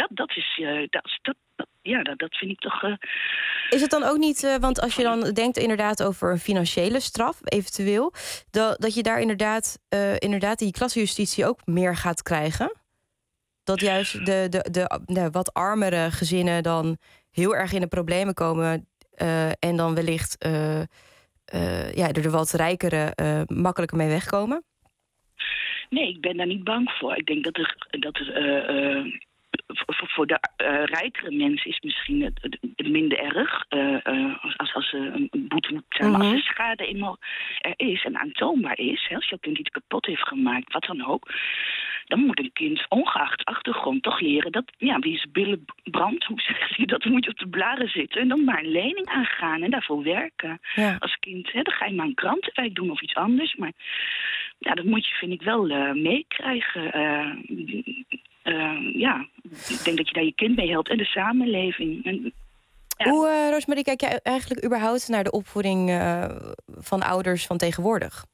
dat vind ik toch... Is het dan ook niet, want als je dan denkt inderdaad over een financiële straf, eventueel... dat je daar inderdaad die klassenjustitie ook meer gaat krijgen? Dat juist de wat armere gezinnen dan heel erg in de problemen komen... en dan wellicht er de wat rijkere makkelijker mee wegkomen? Nee, ik ben daar niet bang voor. Ik denk dat er voor de rijkere mensen is misschien het minder erg. Als een boete moet zijn. Maar als de schade eenmaal er is en aantoonbaar is... Hè, als je kind iets kapot heeft gemaakt, wat dan ook... dan moet een kind, ongeacht achtergrond, toch leren dat... wie zijn billen brandt, hoe zeg je dat? Dan moet je op de blaren zitten en dan maar een lening aangaan... en daarvoor werken. Ja. Als kind, hè, dan ga je maar een krantenwijk doen of iets anders. Maar dat moet je, vind ik, wel meekrijgen... ik denk dat je daar je kind mee helpt en de samenleving. En Ja. Hoe, Roosmarie, kijk jij eigenlijk überhaupt naar de opvoeding van ouders van tegenwoordig?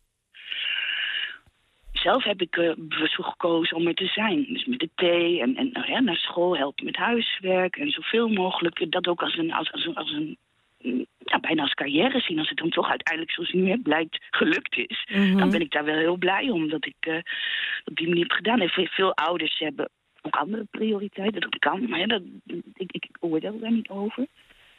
Zelf heb ik bewust voor gekozen om er te zijn. Dus met de thee en naar school helpen met huiswerk. En zoveel mogelijk dat ook als een bijna als carrière zien. Als het dan toch uiteindelijk, zoals nu blijkt, gelukt is. Dan ben ik daar wel heel blij om dat ik op die manier heb gedaan. En veel ouders hebben ook andere prioriteiten. Dat kan, maar ik oordeel daar niet over.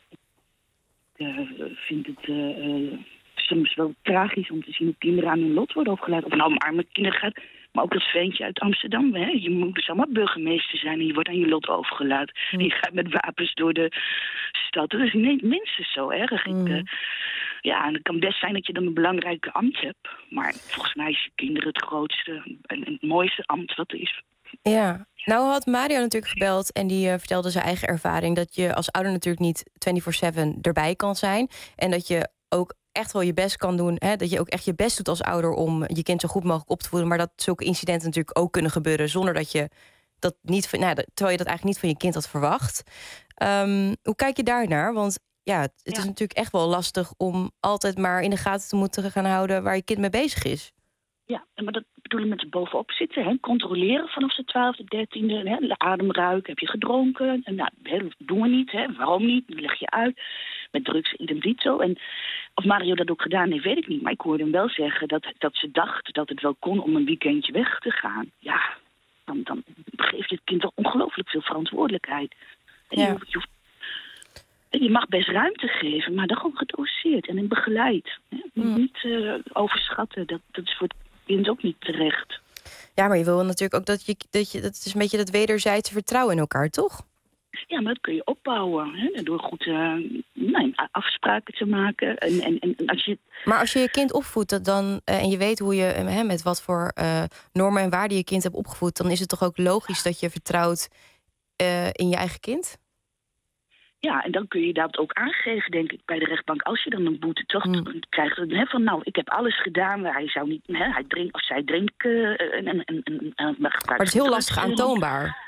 Ik vind het soms wel tragisch om te zien hoe kinderen aan hun lot worden opgeleid. Of nou om arme kinderen gaat, maar ook dat ventje uit Amsterdam. Hè? Je moet dus allemaal burgemeester zijn en je wordt aan je lot overgelaten. En je gaat met wapens door de stad. Dat is minstens zo erg. En het kan best zijn dat je dan een belangrijke ambt hebt. Maar volgens mij is kinderen het grootste en het mooiste ambt wat er is. Ja, nou had Mario natuurlijk gebeld en die vertelde zijn eigen ervaring dat je als ouder natuurlijk niet 24/7 erbij kan zijn. En dat je ook echt wel je best kan doen. Hè? Dat je ook echt je best doet als ouder om je kind zo goed mogelijk op te voeden. Maar dat zulke incidenten natuurlijk ook kunnen gebeuren zonder dat je dat niet, terwijl je dat eigenlijk niet van je kind had verwacht. Hoe kijk je daarnaar? Want het is natuurlijk echt wel lastig om altijd maar in de gaten te moeten gaan houden waar je kind mee bezig is. Ja, maar dat bedoel ik met er bovenop zitten. Hè? Controleren vanaf de 12e, 13e. Hè? De ademruik, heb je gedronken? En, dat doen we niet. Hè? Waarom niet? Dan leg je uit. Met drugs idem dito. En of Mario dat ook gedaan heeft, weet ik niet. Maar ik hoorde hem wel zeggen dat ze dacht dat het wel kon om een weekendje weg te gaan. Ja, dan geeft het kind toch ongelooflijk veel verantwoordelijkheid. En je mag best ruimte geven, maar dan gewoon gedoseerd en begeleid. Niet overschatten, dat is voor het kind ook niet terecht. Ja, maar je wil natuurlijk ook dat is een beetje dat wederzijdse vertrouwen in elkaar, toch? Ja, maar dat kun je opbouwen. Hè? Door goed afspraken te maken. En als je... Maar als je je kind opvoedt dan, en je weet hoe je met wat voor normen en waarden je kind hebt opgevoed, dan is het toch ook logisch dat je vertrouwt in je eigen kind? Ja, en dan kun je dat ook aangeven, denk ik, bij de rechtbank. Als je dan een boete toch krijgt, van nou, ik heb alles gedaan. Hij zou niet, hij drinkt of zij drinken. Maar het is heel lastig aantoonbaar.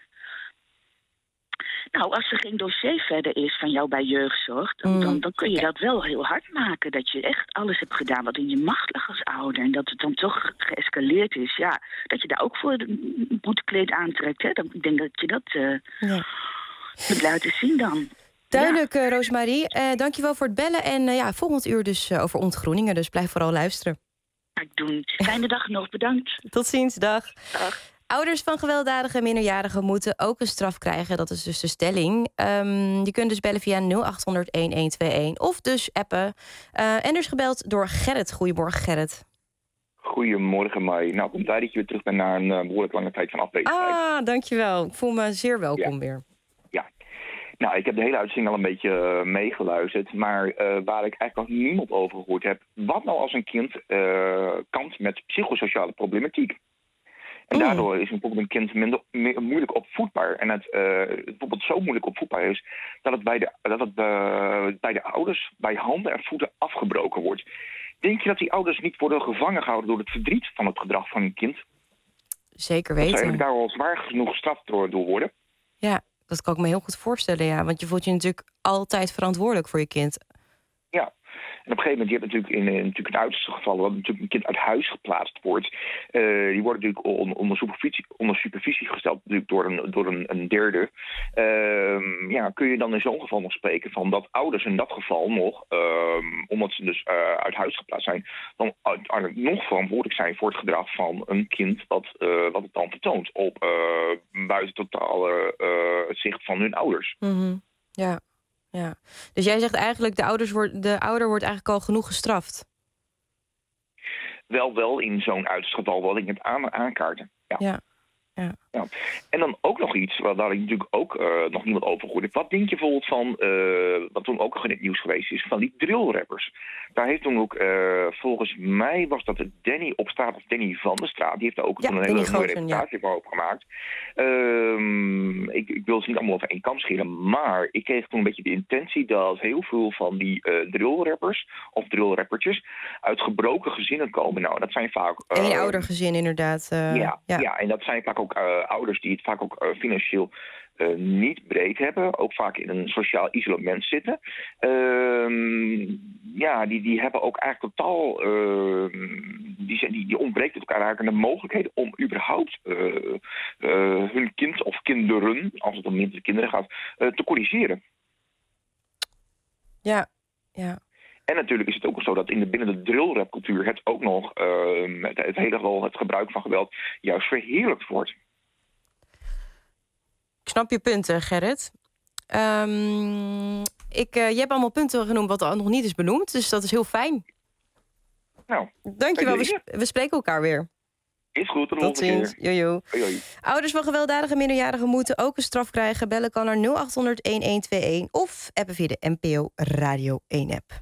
Nou, als er geen dossier verder is van jou bij jeugdzorg, dan kun je dat wel heel hard maken. Dat je echt alles hebt gedaan wat in je macht lag als ouder. En dat het dan toch geëscaleerd is. Ja, dat je daar ook voor een boetekleed aantrekt. Hè? Ik denk dat je dat moet laten zien dan. Duidelijk, Roosmarie. Dankjewel voor het bellen. En volgend uur dus over ontgroeningen. Dus blijf vooral luisteren. Ga ik doen. Fijne dag nog. Bedankt. Tot ziens. Dag. Dag. Ouders van gewelddadige minderjarigen moeten ook een straf krijgen. Dat is dus de stelling. Je kunt dus bellen via 0800-1121 of dus appen. En er is gebeld door Gerrit. Goedemorgen, Gerrit. Goedemorgen, Mai. Nou, komt tijd dat je weer terug bent na een behoorlijk lange tijd van afwezigheid. Dankjewel. Ik voel me zeer welkom weer. Ja. Nou, ik heb de hele uitzending al een beetje meegeluisterd. Maar waar ik eigenlijk nog niemand over gehoord heb. Wat nou als een kind kampt met psychosociale problematiek? En daardoor is bijvoorbeeld een kind moeilijk opvoedbaar. En het bijvoorbeeld zo moeilijk opvoedbaar is dat het bij de ouders bij handen en voeten afgebroken wordt. Denk je dat die ouders niet worden gevangen gehouden door het verdriet van het gedrag van hun kind? Zeker weten. Dat ze daar al zwaar genoeg gestraft door worden? Ja, dat kan ik me heel goed voorstellen, ja. Want je voelt je natuurlijk altijd verantwoordelijk voor je kind. Ja. En op een gegeven moment, je hebt natuurlijk in uiterste gevallen, dat natuurlijk een kind uit huis geplaatst wordt. Die wordt natuurlijk onder supervisie gesteld natuurlijk door een derde. Kun je dan in zo'n geval nog spreken van dat ouders in dat geval nog, omdat ze dus uit huis geplaatst zijn, dan uiteindelijk nog verantwoordelijk zijn voor het gedrag van een kind wat het dan vertoont op buiten totale zicht van hun ouders. Mm-hmm. Ja. Ja, dus jij zegt eigenlijk de ouder wordt eigenlijk al genoeg gestraft. Wel in zo'n uiterste geval wat ik net aankaarten. Ja. En dan ook nog iets waar ik natuurlijk ook nog niemand over gehoord heb. Wat denk je bijvoorbeeld van, wat toen ook nog in het nieuws geweest is, van die drillrappers? Daar heeft toen ook, volgens mij was dat Danny op straat of Danny van der Straat. Die heeft daar ook een hele mooie reportage over gemaakt. Ik wil ze niet allemaal over één kam scheren, maar ik kreeg toen een beetje de intentie dat heel veel van die drillrappers of drillrappertjes uit gebroken gezinnen komen. Nou, dat zijn vaak eenoudergezin inderdaad. Ja, en dat zijn vaak ook ouders die het vaak ook financieel niet breed hebben, ook vaak in een sociaal isolement zitten. Die hebben ook eigenlijk totaal... Die ontbreekt het elkaar eigenlijk aan de mogelijkheden om überhaupt hun kind of kinderen, als het om mindere kinderen gaat, te corrigeren. Ja. En natuurlijk is het ook zo dat binnen de drillrapcultuur het ook nog het gebruik van geweld juist verheerlijkt wordt. Ik snap je punten, Gerrit. Je hebt allemaal punten genoemd wat nog niet is benoemd, dus dat is heel fijn. Nou, dankjewel. We spreken elkaar weer. Is goed, tot ziens. Jojo. Hoi. Ouders van gewelddadige minderjarigen moeten ook een straf krijgen. Bellen kan naar 0800-1121 of appen via de NPO Radio 1 app.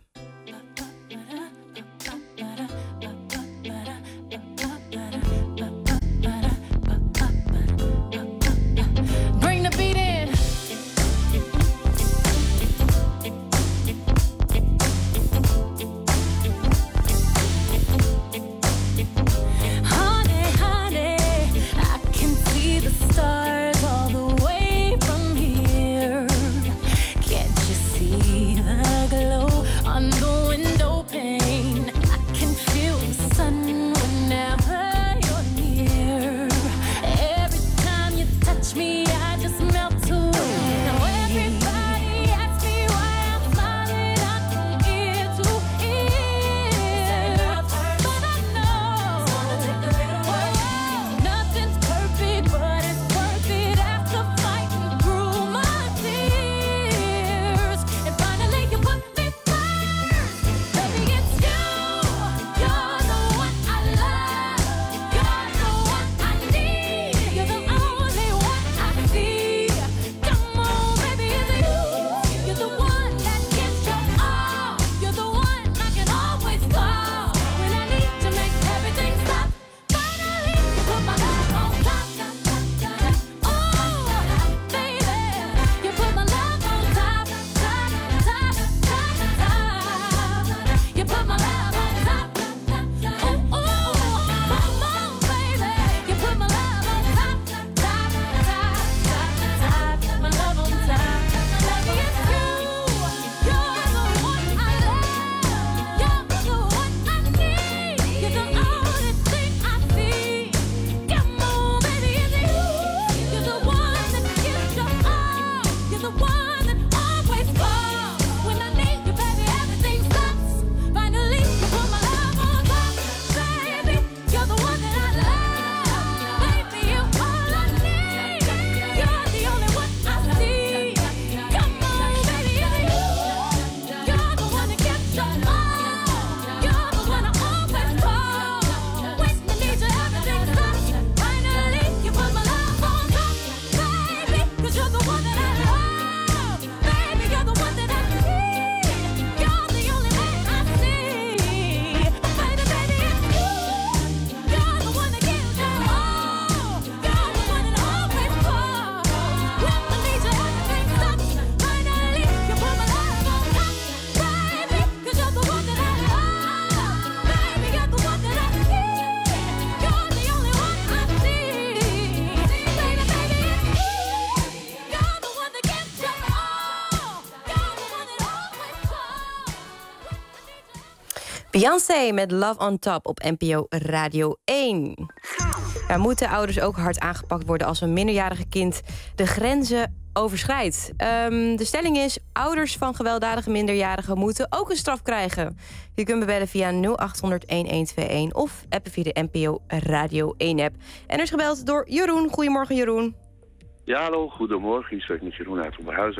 Beyoncé met Love on Top op NPO Radio 1. Ja, moeten ouders ook hard aangepakt worden als een minderjarige kind de grenzen overschrijdt? De stelling is, ouders van gewelddadige minderjarigen moeten ook een straf krijgen. Je kunt me bellen via 0800-1121 of appen via de NPO Radio 1 app. En er is gebeld door Jeroen. Goedemorgen, Jeroen. Ja, hallo, goedemorgen. Ik spreek met Jeroen uit Oberhuizen.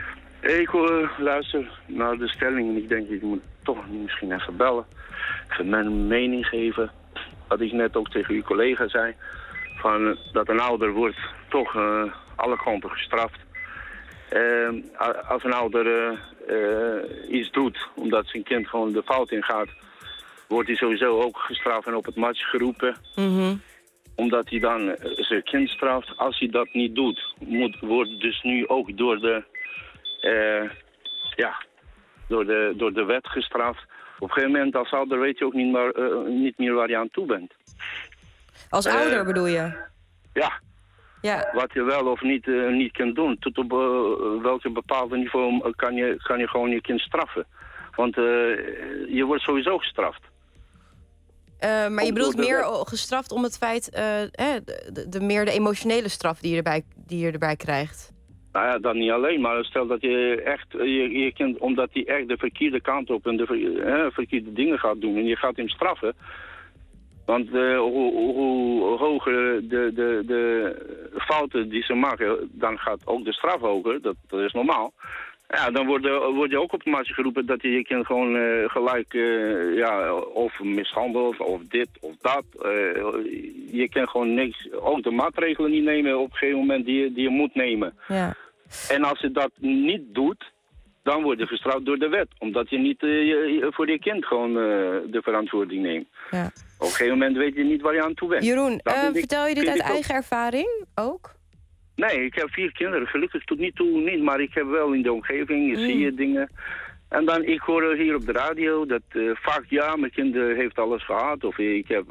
Ik luister naar de stelling en ik denk, ik moet toch misschien even bellen. Even mijn mening geven. Wat ik net ook tegen uw collega zei. Van, dat een ouder wordt toch alle kanten gestraft. Als een ouder iets doet, omdat zijn kind gewoon de fout ingaat, wordt hij sowieso ook gestraft en op het matje geroepen. Mm-hmm. Omdat hij dan zijn kind straft. Als hij dat niet doet, wordt dus nu ook door de wet gestraft. Op een gegeven moment als ouder weet je ook niet meer waar je aan toe bent. Als ouder bedoel je? Ja. wat je wel of niet kunt doen. Tot op welke bepaalde niveau kan je gewoon je kind straffen. Want je wordt sowieso gestraft. Maar je bedoelt meer gestraft om het feit, meer de emotionele straf die je erbij krijgt? Nou ja, dat niet alleen, maar stel dat je echt je kind, omdat hij echt de verkeerde kant op en de verkeerde dingen gaat doen en je gaat hem straffen. Want hoe hoger de fouten die ze maken, dan gaat ook de straf hoger, dat is normaal. Ja, dan word je ook automatisch geroepen dat je kind gewoon gelijk of mishandelt of dit of dat. Je kan gewoon niks, ook de maatregelen niet nemen op een gegeven moment die je moet nemen. Ja. En als je dat niet doet, dan word je gestraft door de wet. Omdat je niet voor je kind gewoon de verantwoording neemt. Ja. Op een gegeven moment weet je niet waar je aan toe bent. Jeroen, vertel je dit uit eigen ervaring ook? Nee, ik heb 4 kinderen. Gelukkig tot nu toe niet, maar ik heb wel in de omgeving, zie je dingen. En dan, ik hoor hier op de radio dat vaak, mijn kind heeft alles gehad. Of ik heb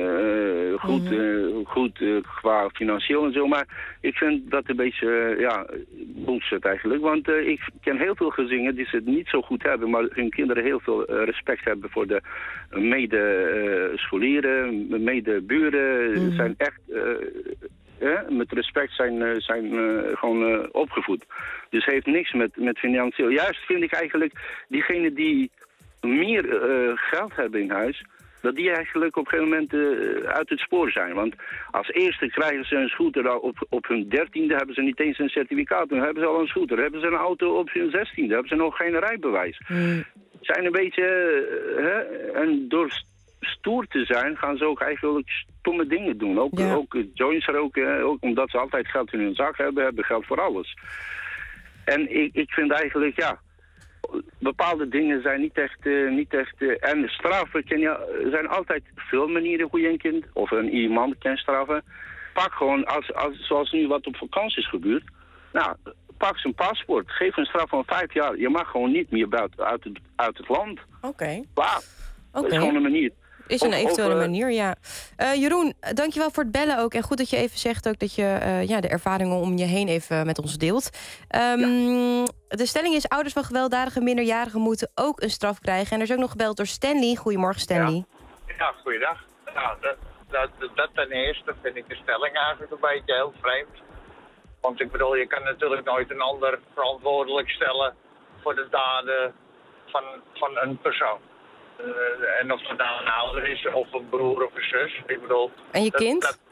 goed qua financieel en zo. Maar ik vind dat een beetje, bullshit eigenlijk. Want ik ken heel veel gezinnen die het niet zo goed hebben. Maar hun kinderen heel veel respect hebben voor de medescholieren, medeburen. Zijn echt... met respect zijn gewoon opgevoed. Dus heeft niks met financieel. Juist vind ik eigenlijk diegenen die meer geld hebben in huis, dat die eigenlijk op een gegeven moment uit het spoor zijn. Want als eerste krijgen ze een scooter op hun 13e, hebben ze niet eens een certificaat. Dan hebben ze al een scooter. Hebben ze een auto op hun 16e, hebben ze nog geen rijbewijs. Zijn een beetje, en door stoer te zijn, gaan ze ook eigenlijk stomme dingen doen. Ook joints roken, ook omdat ze altijd geld in hun zak hebben geld voor alles. En ik vind eigenlijk, bepaalde dingen zijn niet echt en straffen er zijn altijd veel manieren hoe je een kind of iemand kan straffen. Pak gewoon, zoals nu wat op vakanties gebeurt, pak zijn paspoort, geef een straf van 5 jaar. Je mag gewoon niet meer uit het land. Oké. Klaar. Dat is gewoon een manier. Is een eventuele manier, ja. Jeroen, dankjewel voor het bellen ook. En goed dat je even zegt ook dat je de ervaringen om je heen even met ons deelt. De stelling is, ouders van gewelddadige minderjarigen moeten ook een straf krijgen. En er is ook nog gebeld door Stanley. Goedemorgen, Stanley. Ja, goeiedag. Nou, dat ten eerste vind ik de stelling eigenlijk een beetje heel vreemd. Want ik bedoel, je kan natuurlijk nooit een ander verantwoordelijk stellen voor de daden van een persoon. En of het nou een ouder is, of een broer of een zus. Ik bedoel, en je kind?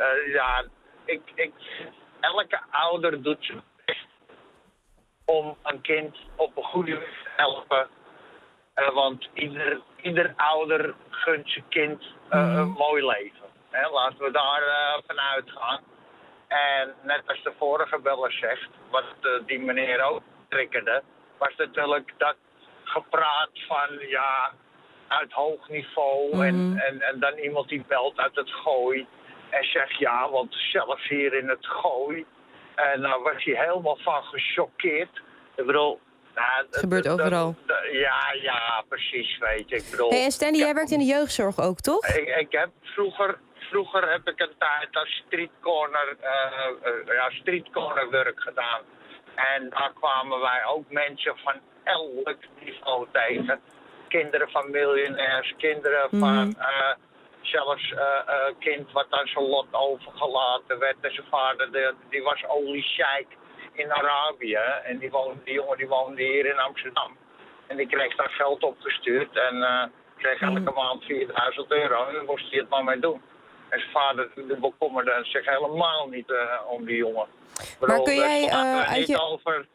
Elke ouder doet zijn best om een kind op een goede weg te helpen. Want ieder ouder gunt zijn kind een mooi leven. Laten we daar vanuit gaan. En net als de vorige beller zegt, wat die meneer ook triggerde, was natuurlijk dat gepraat van uit hoog niveau en dan iemand die belt uit het Gooi en zegt want zelfs hier in het Gooi. En daar was hij helemaal van gechoqueerd. Ik bedoel... Het gebeurt overal. Ja, precies, weet je. Ik bedoel... Hey, en Stanley, jij werkt in de jeugdzorg ook, toch? Ik heb vroeger heb ik een tijd als streetcorner werk gedaan. En daar kwamen wij ook mensen van elk niveau tegen. Kinderen van miljonairs, kinderen van zelfs kind wat aan zijn lot overgelaten werd. En zijn vader die was oliesjeik in Arabië. En die jongen woonde hier in Amsterdam. En die kreeg daar geld opgestuurd en kreeg elke maand €4.000. En dan moest hij het maar mee doen. En zijn vader bekommerde zich helemaal niet om die jongen. Maar kun jij uit je... over...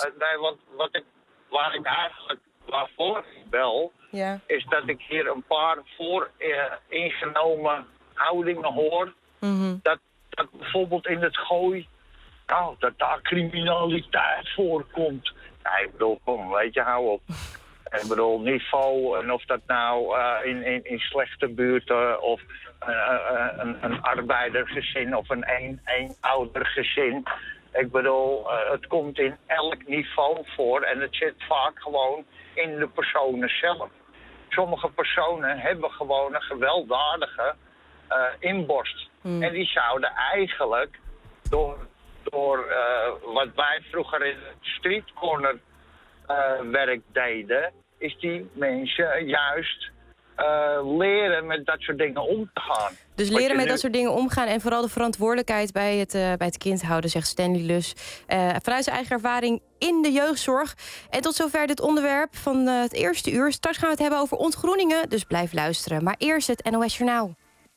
waar ik eigenlijk waarvoor bel, is dat ik hier een paar ingenomen houdingen hoor. Dat bijvoorbeeld in het Gooi, dat daar criminaliteit voorkomt. Ja, ik bedoel, weet je, hou op. Ik bedoel, niveau, en of dat nou in slechte buurten of een arbeidersgezin of een oudergezin. Ik bedoel, het komt in elk niveau voor en het zit vaak gewoon in de personen zelf. Sommige personen hebben gewoon een gewelddadige inborst. En die zouden eigenlijk door wat wij vroeger in het streetcorner werk deden, is die mensen juist leren met dat soort dingen om te gaan. Dus leren met dat soort dingen omgaan en vooral de verantwoordelijkheid bij het kind houden, zegt Stanley Lus. Vanuit zijn eigen ervaring in de jeugdzorg. En tot zover dit onderwerp van het eerste uur. Straks gaan we het hebben over ontgroeningen, dus blijf luisteren. Maar eerst het NOS Journaal.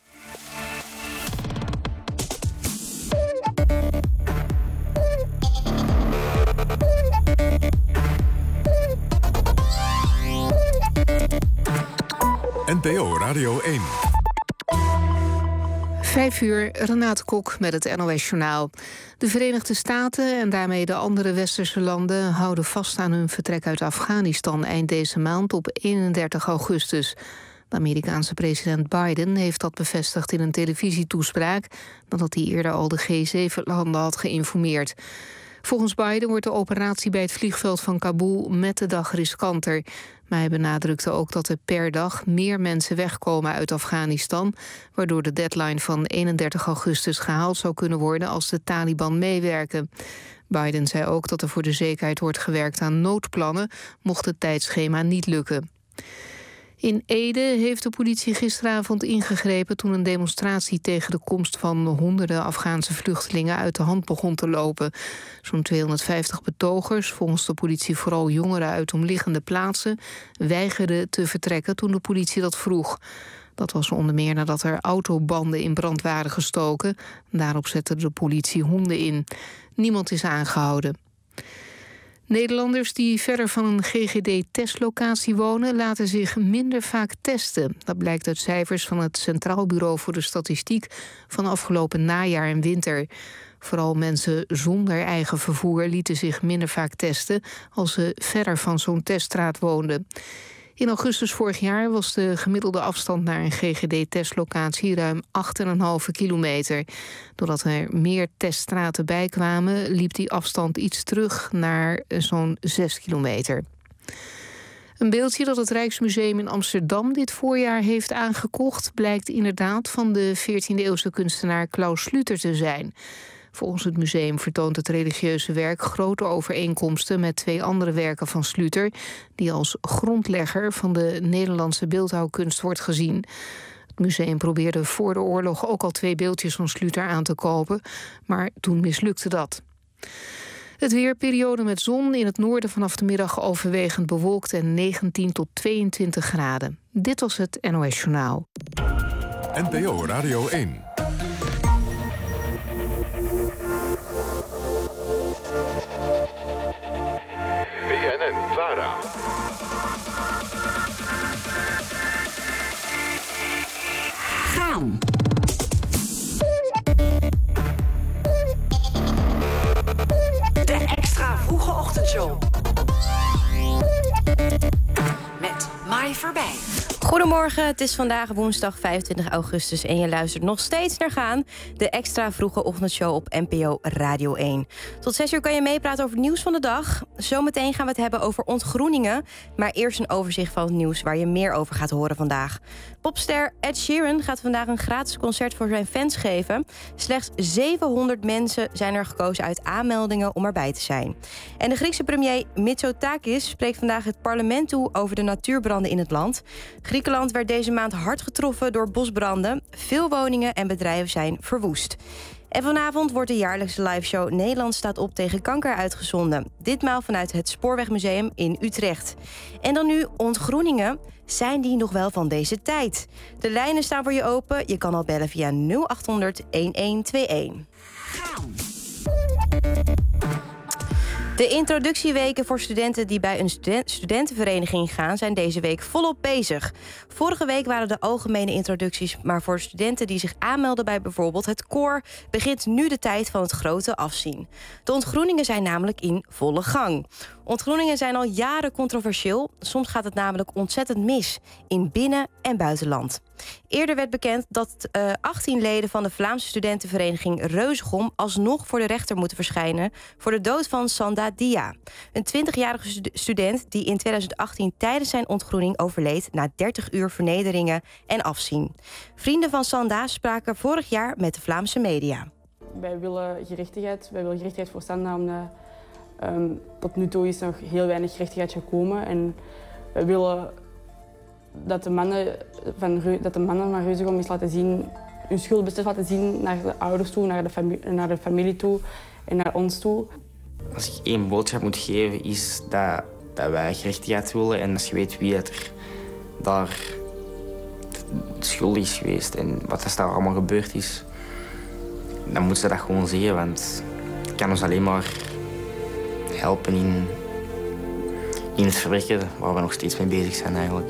NPO Radio 1. 5 uur, Renate Kok met het NOS Journaal. De Verenigde Staten en daarmee de andere westerse landen houden vast aan hun vertrek uit Afghanistan eind deze maand op 31 augustus. De Amerikaanse president Biden heeft dat bevestigd in een televisietoespraak, nadat hij eerder al de G7-landen had geïnformeerd. Volgens Biden wordt de operatie bij het vliegveld van Kabul met de dag riskanter. Maar hij benadrukte ook dat er per dag meer mensen wegkomen uit Afghanistan, waardoor de deadline van 31 augustus gehaald zou kunnen worden als de Taliban meewerken. Biden zei ook dat er voor de zekerheid wordt gewerkt aan noodplannen, mocht het tijdschema niet lukken. In Ede heeft de politie gisteravond ingegrepen toen een demonstratie tegen de komst van honderden Afghaanse vluchtelingen uit de hand begon te lopen. Zo'n 250 betogers, volgens de politie vooral jongeren uit omliggende plaatsen, weigerden te vertrekken toen de politie dat vroeg. Dat was onder meer nadat er autobanden in brand waren gestoken. Daarop zette de politie honden in. Niemand is aangehouden. Nederlanders die verder van een GGD-testlocatie wonen laten zich minder vaak testen. Dat blijkt uit cijfers van het Centraal Bureau voor de Statistiek van afgelopen najaar en winter. Vooral mensen zonder eigen vervoer lieten zich minder vaak testen als ze verder van zo'n teststraat woonden. In augustus vorig jaar was de gemiddelde afstand naar een GGD-testlocatie ruim 8,5 kilometer. Doordat er meer teststraten bijkwamen, liep die afstand iets terug naar zo'n 6 kilometer. Een beeldje dat het Rijksmuseum in Amsterdam dit voorjaar heeft aangekocht, blijkt inderdaad van de 14e-eeuwse kunstenaar Klaus Sluter te zijn. Volgens het museum vertoont het religieuze werk grote overeenkomsten met 2 andere werken van Sluter, die als grondlegger van de Nederlandse beeldhouwkunst wordt gezien. Het museum probeerde voor de oorlog ook al 2 beeldjes van Sluter aan te kopen, maar toen mislukte dat. Het weer, periode met zon, in het noorden vanaf de middag overwegend bewolkt en 19 tot 22 graden. Dit was het NOS Journaal. NPO Radio 1. BNN-VARA. Gaan. De extra vroege ochtendshow. Met Mai Verbij. Goedemorgen, het is vandaag woensdag 25 augustus en je luistert nog steeds naar Gaan, de extra vroege ochtendshow op NPO Radio 1. Tot 6 uur kan je meepraten over het nieuws van de dag. Zometeen gaan we het hebben over ontgroeningen, maar eerst een overzicht van het nieuws waar je meer over gaat horen vandaag. Popster Ed Sheeran gaat vandaag een gratis concert voor zijn fans geven. Slechts 700 mensen zijn er gekozen uit aanmeldingen om erbij te zijn. En de Griekse premier Mitsotakis spreekt vandaag het parlement toe over de natuurbranden in het land. Griekenland werd deze maand hard getroffen door bosbranden. Veel woningen en bedrijven zijn verwoest. En vanavond wordt de jaarlijkse liveshow Nederland staat op tegen kanker uitgezonden. Ditmaal vanuit het Spoorwegmuseum in Utrecht. En dan nu ontgroeningen. Zijn die nog wel van deze tijd? De lijnen staan voor je open. Je kan al bellen via 0800 1121. De introductieweken voor studenten die bij een studentenvereniging gaan zijn deze week volop bezig. Vorige week waren de algemene introducties, maar voor studenten die zich aanmelden bij bijvoorbeeld het koor begint nu de tijd van het grote afzien. De ontgroeningen zijn namelijk in volle gang. Ontgroeningen zijn al jaren controversieel. Soms gaat het namelijk ontzettend mis in binnen- en buitenland. Eerder werd bekend dat 18 leden van de Vlaamse studentenvereniging Reuzegom alsnog voor de rechter moeten verschijnen voor de dood van Sanda Dia. Een 20-jarige student die in 2018 tijdens zijn ontgroening overleed na 30 uur vernederingen en afzien. Vrienden van Sanda spraken vorig jaar met de Vlaamse media. Wij willen gerechtigheid voor Sanda, omdat tot nu toe is nog heel weinig gerechtigheid gekomen. En wij willen dat de mannen van Reuzegom eens laten zien, hun schuldbesef laten zien naar de ouders toe, naar de familie toe en naar ons toe. Als ik één boodschap moet geven, is dat wij gerechtigheid willen. En als je weet wie het er daar schuldig is geweest en wat er daar allemaal gebeurd is, dan moeten ze dat gewoon zeggen, want het kan ons alleen maar helpen in het verwerken waar we nog steeds mee bezig zijn eigenlijk.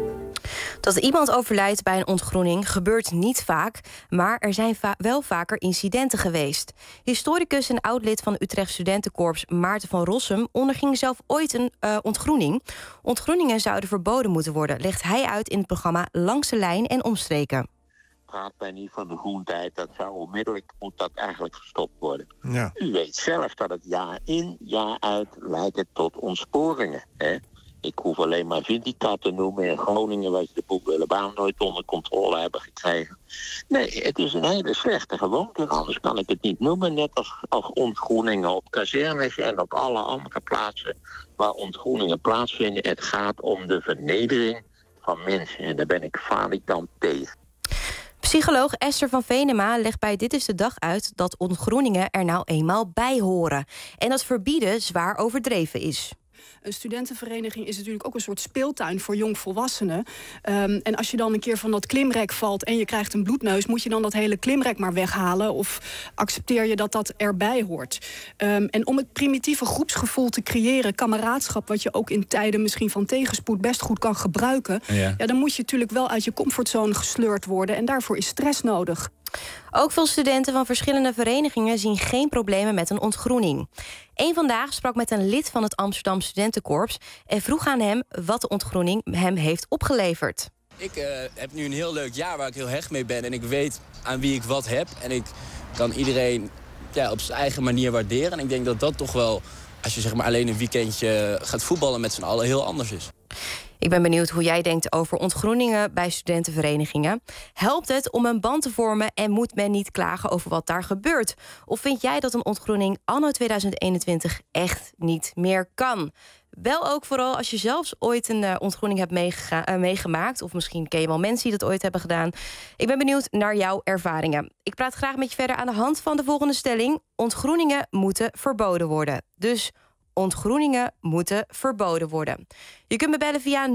Dat iemand overlijdt bij een ontgroening gebeurt niet vaak, maar er zijn wel vaker incidenten geweest. Historicus en oud-lid van Utrecht Studentenkorps Maarten van Rossum onderging zelf ooit een ontgroening. Ontgroeningen zouden verboden moeten worden, legt hij uit in het programma Langs de Lijn en Omstreken. Praat mij niet van de groentijd, dat zou onmiddellijk, moet dat eigenlijk gestopt worden. Ja. U weet zelf dat het jaar in, jaar uit leidt tot ontsporingen. Hè? Ik hoef alleen maar Vindicat te noemen in Groningen, waar ze de boel helemaal nooit onder controle hebben gekregen. Nee, het is een hele slechte gewoonte, anders kan ik het niet noemen. Net als ontgroeningen op kazernes en op alle andere plaatsen waar ontgroeningen plaatsvinden. Het gaat om de vernedering van mensen en daar ben ik falikant tegen. Psycholoog Esther van Venema legt bij Dit is de Dag uit dat ontgroeningen er nou eenmaal bij horen. En dat verbieden zwaar overdreven is. Een studentenvereniging is natuurlijk ook een soort speeltuin voor jongvolwassenen. En als je dan een keer van dat klimrek valt en je krijgt een bloedneus, moet je dan dat hele klimrek maar weghalen? Of accepteer je dat dat erbij hoort? En om het primitieve groepsgevoel te creëren, kameraadschap, wat je ook in tijden misschien van tegenspoed best goed kan gebruiken, ja, dan moet je natuurlijk wel uit je comfortzone gesleurd worden. En daarvoor is stress nodig. Ook veel studenten van verschillende verenigingen zien geen problemen met een ontgroening. Eén Vandaag sprak met een lid van het Amsterdam Studentenkorps en vroeg aan hem wat de ontgroening hem heeft opgeleverd. Ik heb nu een heel leuk jaar waar ik heel hecht mee ben en ik weet aan wie ik wat heb. En ik kan iedereen op zijn eigen manier waarderen. En ik denk dat dat toch wel, als je zeg maar alleen een weekendje gaat voetballen met z'n allen, heel anders is. Ik ben benieuwd hoe jij denkt over ontgroeningen bij studentenverenigingen. Helpt het om een band te vormen en moet men niet klagen over wat daar gebeurt? Of vind jij dat een ontgroening anno 2021 echt niet meer kan? Bel ook vooral als je zelfs ooit een ontgroening hebt meegemaakt. Of misschien ken je wel mensen die dat ooit hebben gedaan. Ik ben benieuwd naar jouw ervaringen. Ik praat graag met je verder aan de hand van de volgende stelling. Ontgroeningen moeten verboden worden. Dus ontgroeningen moeten verboden worden. Je kunt me bellen via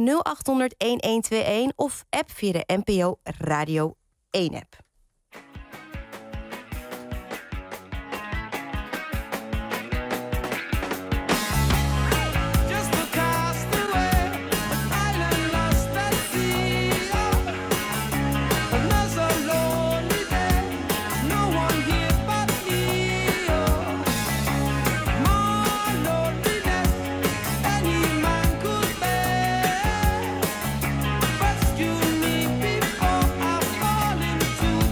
0800-1121 of app via de NPO Radio 1 app. Before I fall into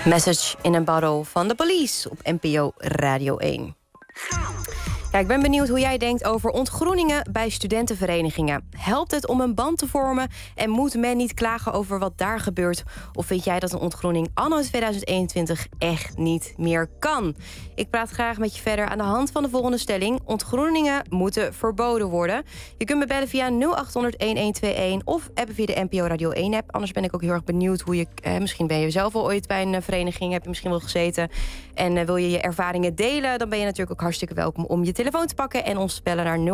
Message in a Bottle van The Police op NPO Radio 1. Ja, ik ben benieuwd hoe jij denkt over ontgroeningen bij studentenverenigingen. Helpt het om een band te vormen en moet men niet klagen over wat daar gebeurt? Of vind jij dat een ontgroening anno 2021 echt niet meer kan? Ik praat graag met je verder aan de hand van de volgende stelling. Ontgroeningen moeten verboden worden. Je kunt me bellen via 0800-1121 of appen via de NPO Radio 1 app. Anders ben ik ook heel erg benieuwd hoe je... misschien ben je zelf al ooit bij een vereniging, heb je misschien wel gezeten... en wil je je ervaringen delen, dan ben je natuurlijk ook hartstikke welkom om je telefoon te pakken en ons te bellen naar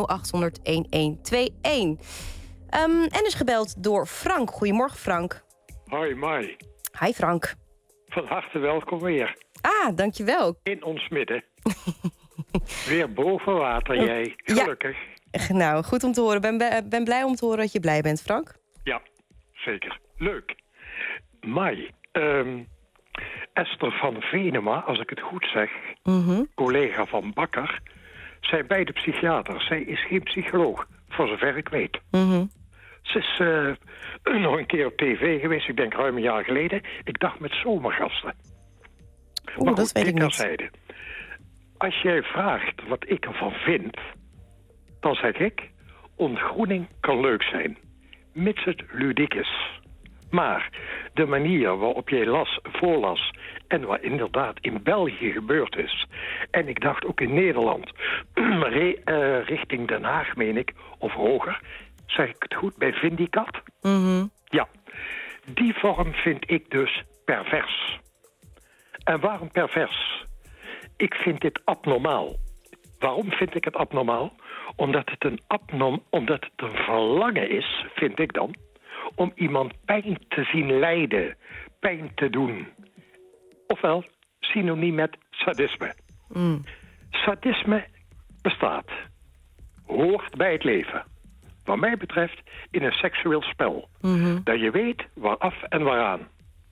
0800-1121. En is gebeld door Frank. Goedemorgen, Frank. Hoi, Mai. Hi, Frank. Van harte welkom weer. Ah, dankjewel. In ons midden. Weer boven water, jij. Gelukkig. Ja. Nou, goed om te horen. Ben blij om te horen dat je blij bent, Frank. Ja, zeker. Leuk. Mai, Esther van Venema, als ik het goed zeg, collega van Bakker, zijn beide psychiaters. Zij is geen psycholoog, voor zover ik weet. Ze is nog een keer op tv geweest, ik denk ruim een jaar geleden. Ik dacht met zomergasten. Maar goed, dat weet ik niet. Als jij vraagt wat ik ervan vind, dan zeg ik, ontgroening kan leuk zijn, mits het ludiek is. Maar de manier waarop jij voorlas en wat inderdaad in België gebeurd is, en ik dacht ook in Nederland, richting Den Haag meen ik, of hoger, zeg ik het goed, bij Vindicat? Ja, die vorm vind ik dus pervers. En waarom pervers? Ik vind dit abnormaal. Waarom vind ik het abnormaal? Omdat het een verlangen is, vind ik dan, om iemand pijn te zien lijden, pijn te doen. Ofwel, synoniem met sadisme. Sadisme bestaat, hoort bij het leven. Wat mij betreft in een seksueel spel. Dat je weet waaraf en waaraan.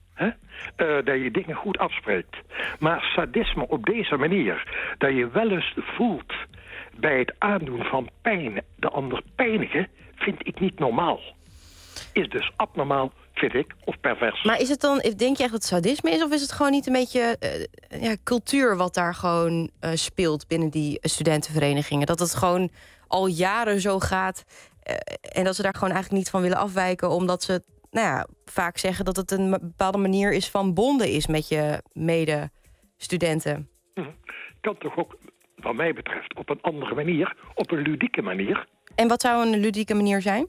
Dat je dingen goed afspreekt. Maar sadisme op deze manier, dat je wel eens voelt bij het aandoen van pijn, de ander pijnigen, vind ik niet normaal. Is dus abnormaal, vind ik, of pervers. Maar is het dan, denk je echt dat het sadisme is, of is het gewoon niet een beetje cultuur wat daar gewoon speelt binnen die studentenverenigingen? Dat het gewoon al jaren zo gaat en dat ze daar gewoon eigenlijk niet van willen afwijken, omdat ze vaak zeggen dat het een bepaalde manier is van bonden is met je medestudenten. Kan toch ook, wat mij betreft, op een andere manier, op een ludieke manier. En wat zou een ludieke manier zijn?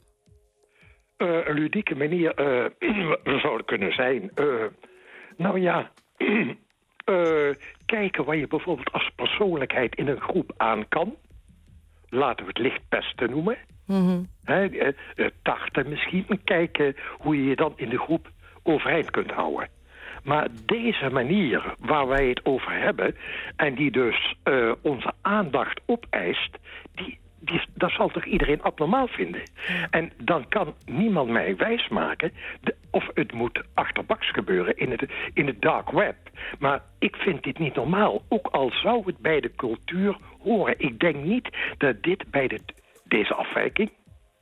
Een ludieke manier zou het kunnen zijn. Kijken wat je bijvoorbeeld als persoonlijkheid in een groep aan kan. Laten we het lichtpesten noemen. Tarten misschien. Kijken hoe je je dan in de groep overeind kunt houden. Maar deze manier waar wij het over hebben, en die dus onze aandacht opeist, dat zal toch iedereen abnormaal vinden. En dan kan niemand mij wijsmaken of het moet achterbaks gebeuren in het dark web. Maar ik vind dit niet normaal. Ook al zou het bij de cultuur horen. Ik denk niet dat dit bij deze afwijking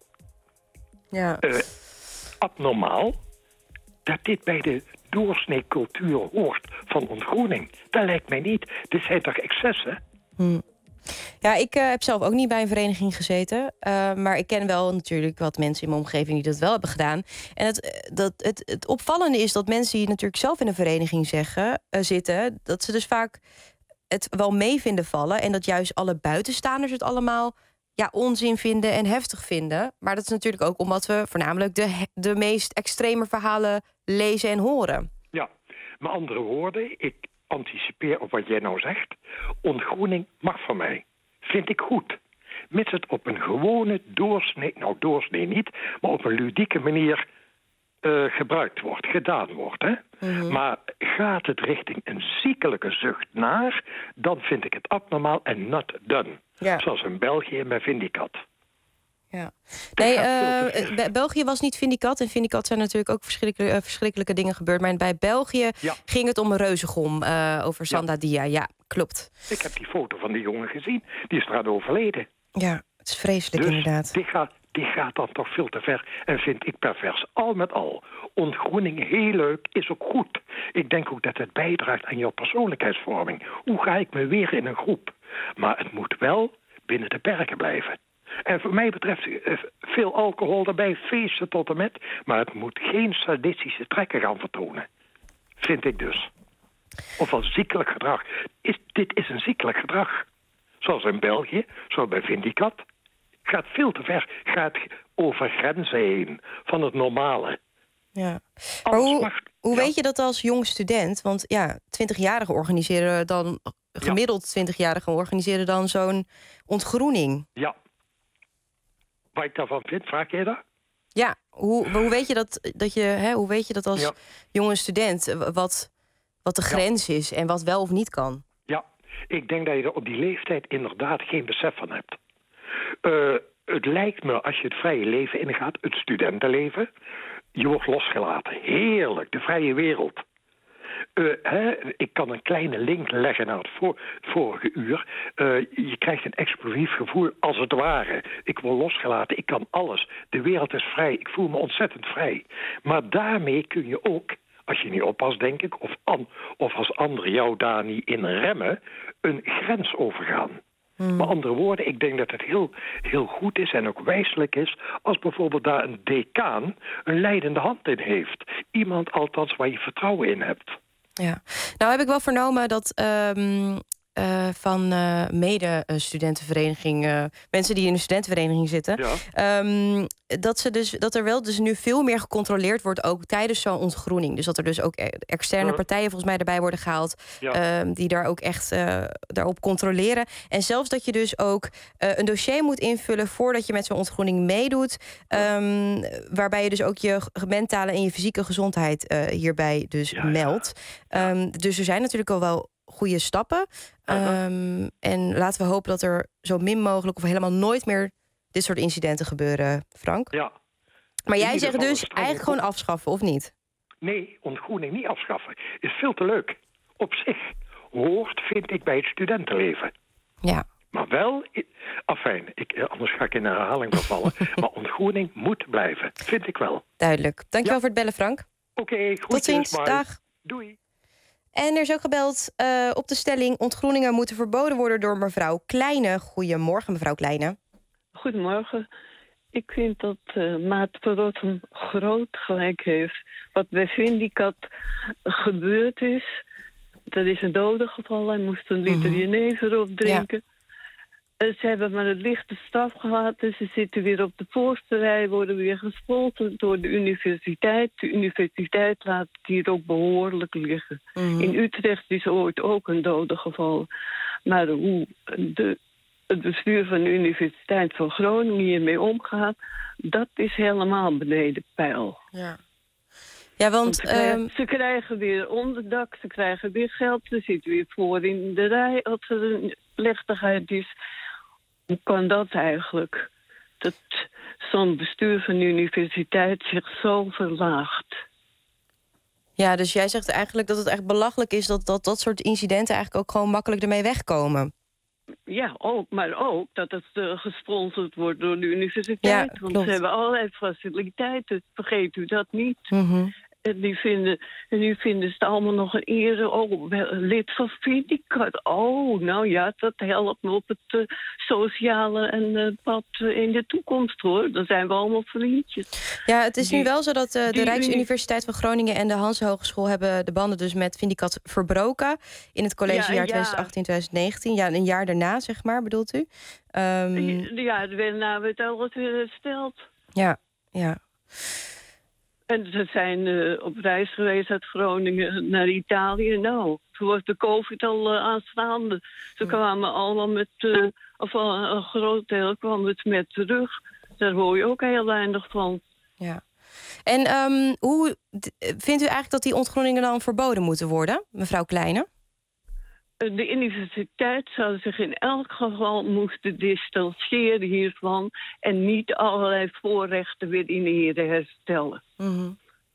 abnormaal, dat dit bij de doorsnee cultuur hoort van ontgroening. Dat lijkt mij niet. Dit zijn toch excessen? Ja, ik heb zelf ook niet bij een vereniging gezeten. Maar ik ken wel natuurlijk wat mensen in mijn omgeving die dat wel hebben gedaan. En het opvallende is dat mensen die natuurlijk zelf in een vereniging zitten, dat ze dus vaak het wel mee vinden vallen. En dat juist alle buitenstaanders het allemaal onzin vinden en heftig vinden. Maar dat is natuurlijk ook omdat we voornamelijk de meest extreme verhalen lezen en horen. Ja, met andere woorden, ik anticipeer op wat jij nou zegt. Ontgroening mag van mij. Vind ik goed. Mits het op een gewone doorsnee niet, maar op een ludieke manier gebruikt wordt, gedaan wordt. Maar gaat het richting een ziekelijke zucht naar, dan vind ik het abnormaal en not done. Ja. Zoals in België met Vindicat. Ja. Nee, België was niet Vindicat. En Vindicat zijn natuurlijk ook verschrikkelijke dingen gebeurd. Maar bij België ging het om een reuzegom over Sandadia. Ja, klopt. Ik heb die foto van die jongen gezien. Die is eraan overleden. Ja, het is vreselijk dus inderdaad. die gaat dan toch veel te ver en vind ik pervers. Al met al, ontgroening heel leuk, is ook goed. Ik denk ook dat het bijdraagt aan jouw persoonlijkheidsvorming. Hoe ga ik me weer in een groep? Maar het moet wel binnen de perken blijven. En voor mij betreft veel alcohol daarbij, feesten tot en met. Maar het moet geen sadistische trekken gaan vertonen. Vind ik dus. Of wel ziekelijk gedrag. Dit is een ziekelijk gedrag. Zoals in België, zoals bij Vindicat. Gaat veel te ver. Gaat over grenzen heen van het normale. Ja. Maar hoe weet je dat als jong student? Want ja, 20-jarigen organiseren dan... Gemiddeld 20-jarigen organiseren dan zo'n ontgroening. Ja. Wat ik daarvan vind, vraag je dat? Ja, hoe weet je hoe weet je dat als jonge student wat de grens is en wat wel of niet kan? Ja, ik denk dat je er op die leeftijd inderdaad geen besef van hebt. Het lijkt me, als je het vrije leven ingaat, het studentenleven, je wordt losgelaten. Heerlijk, de vrije wereld. Ik kan een kleine link leggen naar het vorige uur. Je krijgt een explosief gevoel als het ware. Ik word losgelaten, ik kan alles. De wereld is vrij, ik voel me ontzettend vrij. Maar daarmee kun je ook, als je niet oppast, denk ik, of als anderen jou daar niet in remmen, een grens overgaan. Met andere woorden, ik denk dat het heel, heel goed is en ook wijselijk is als bijvoorbeeld daar een decaan een leidende hand in heeft. Iemand althans waar je vertrouwen in hebt. Ja, nou heb ik wel vernomen dat van mede-studentenvereniging, mensen die in een studentenvereniging zitten, dat er wel dus nu veel meer gecontroleerd wordt, ook tijdens zo'n ontgroening. Dus dat er dus ook externe partijen volgens mij erbij worden gehaald, die daar ook echt daarop controleren. En zelfs dat je dus ook een dossier moet invullen voordat je met zo'n ontgroening meedoet, waarbij je dus ook je mentale en je fysieke gezondheid hierbij dus meldt. Dus er zijn natuurlijk al wel goede stappen. En laten we hopen dat er zo min mogelijk of helemaal nooit meer dit soort incidenten gebeuren, Frank. Ja. Maar jij zegt dus eigenlijk gewoon afschaffen, of niet? Nee, ontgroening niet afschaffen. Is veel te leuk. Op zich hoort, vind ik, bij het studentenleven. Ja. Maar wel, anders ga ik in herhaling vervallen. Maar ontgroening moet blijven, vind ik wel. Duidelijk. Dankjewel voor het bellen, Frank. Oké, goed. Tot ziens, dag. Doei. En er is ook gebeld op de stelling: ontgroeningen moeten verboden worden door mevrouw Kleine. Goedemorgen, mevrouw Kleine. Goedemorgen. Ik vind dat Maat Verrotten groot gelijk heeft. Wat bij Vindicat gebeurd is, dat is een dode geval. Hij moest een liter jenever opdrinken. Ze hebben maar een lichte straf gehad. En ze zitten weer op de voorste rij, worden weer gespoten door de universiteit. De universiteit laat het hier ook behoorlijk liggen. In Utrecht is ooit ook een dode geval. Maar hoe het bestuur van de Universiteit van Groningen hiermee omgaat, dat is helemaal beneden peil. Ja, want ze krijgen weer onderdak, ze krijgen weer geld, ze zitten weer voor in de rij als er een plechtigheid is. Hoe kan dat eigenlijk? Dat zo'n bestuur van de universiteit zich zo verlaagt. Ja, dus jij zegt eigenlijk dat het echt belachelijk is dat soort incidenten eigenlijk ook gewoon makkelijk ermee wegkomen. Ja, maar ook dat het gesponsord wordt door de universiteit. Ja, want klopt. ze hebben allerlei faciliteiten, vergeet u dat niet. En nu vinden ze het allemaal nog een eer. Oh, lid van Vindicat. Oh, nou ja, dat helpt me op het sociale en pad in de toekomst, hoor. Dan zijn we allemaal vriendjes. Ja, het is nu wel zo dat de Rijksuniversiteit van Groningen en de Hanse Hogeschool hebben de banden dus met Vindicat verbroken in het collegejaar 2018-2019. Ja, een jaar daarna, zeg maar, bedoelt u? Ja, daarna werd alles weer hersteld. Ja. En ze zijn op reis geweest uit Groningen naar Italië. Nou, toen was de COVID al aanstaande. Ze kwamen allemaal met, een groot deel kwam het met terug. Daar hoor je ook heel weinig van. Ja. En hoe vindt u eigenlijk dat die ontgroeningen dan verboden moeten worden, mevrouw Kleine? De universiteit zou zich in elk geval moeten distancieren hiervan en niet allerlei voorrechten weer in ere herstellen.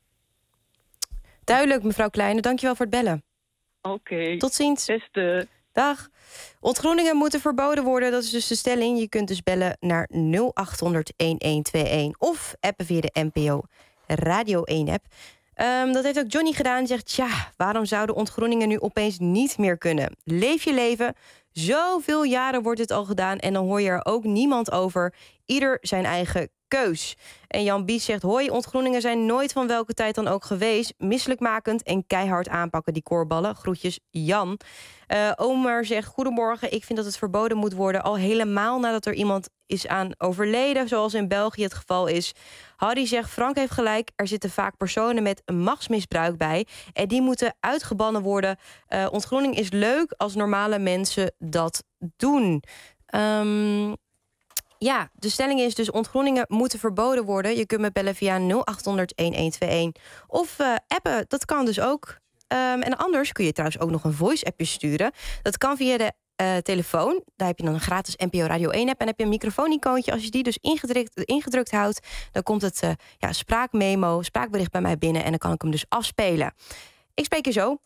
Duidelijk, mevrouw Kleine. Dankjewel voor het bellen. Oké. Tot ziens. Beste. Dag. Ontgroeningen moeten verboden worden, dat is dus de stelling. Je kunt dus bellen naar 0800-1121 of appen via de NPO Radio 1-app. Dat heeft ook Johnny gedaan. Die zegt, waarom zouden ontgroeningen nu opeens niet meer kunnen? Leef je leven. Zoveel jaren wordt dit al gedaan en dan hoor je er ook niemand over. Ieder zijn eigen keus. En Jan Bies zegt, hoi, ontgroeningen zijn nooit van welke tijd dan ook geweest. Misselijkmakend en keihard aanpakken die koorballen. Groetjes, Jan. Omer zegt, goedemorgen, ik vind dat het verboden moet worden. Al helemaal nadat er iemand is aan overleden, zoals in België het geval is. Harry zegt, Frank heeft gelijk. Er zitten vaak personen met machtsmisbruik bij. En die moeten uitgebannen worden. Ontgroening is leuk als normale mensen dat doen. De stelling is dus ontgroeningen moeten verboden worden. Je kunt me bellen via 0800-1121. Of appen, dat kan dus ook. En anders kun je trouwens ook nog een voice-appje sturen. Dat kan via de telefoon. Daar heb je dan een gratis NPO Radio 1-app. En heb je een microfoon-icoontje. Als je die dus ingedrukt houdt, dan komt het spraakbericht bij mij binnen. En dan kan ik hem dus afspelen. Ik spreek je zo.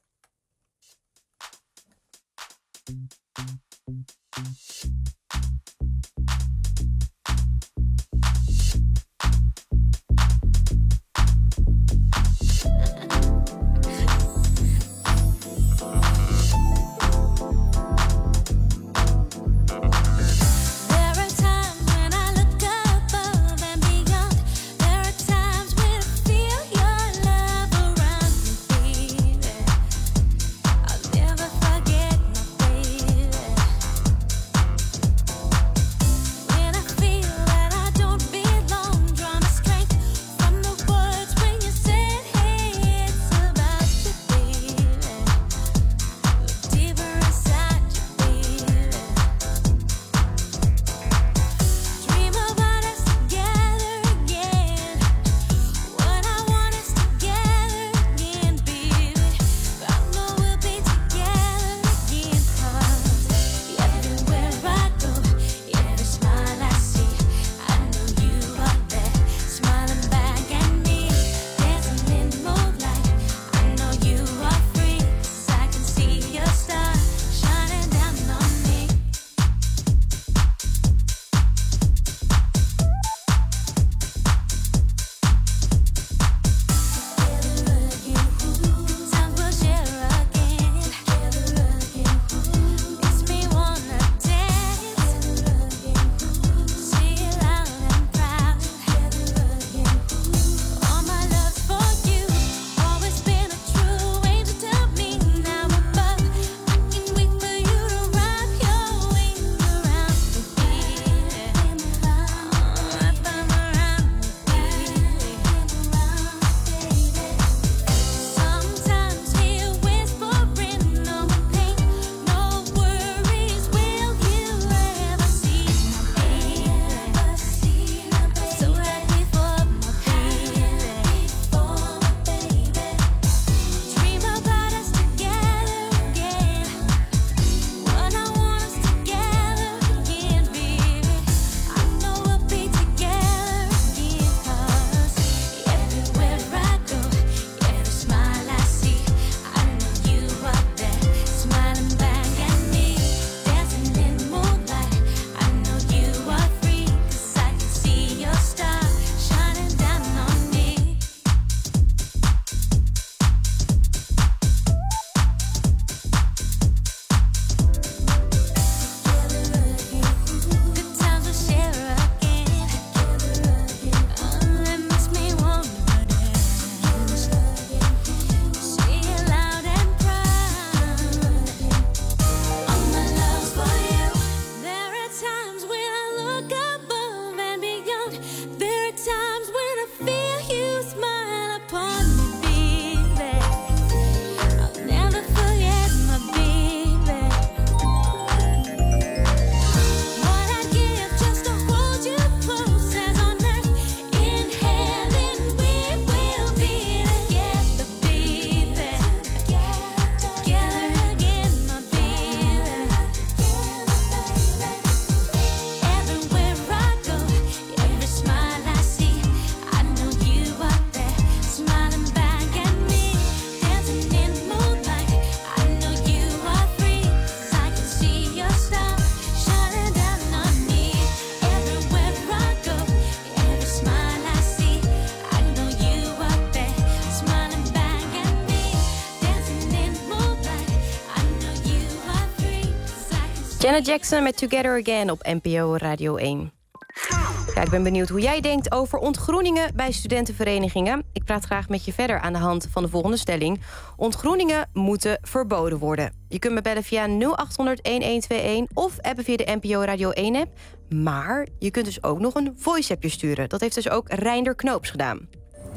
Janet Jackson met Together Again op NPO Radio 1. Ja, ik ben benieuwd hoe jij denkt over ontgroeningen bij studentenverenigingen. Ik praat graag met je verder aan de hand van de volgende stelling. Ontgroeningen moeten verboden worden. Je kunt me bellen via 0800-1121 of appen via de NPO Radio 1-app. Maar je kunt dus ook nog een voice-appje sturen. Dat heeft dus ook Reinder Knoops gedaan.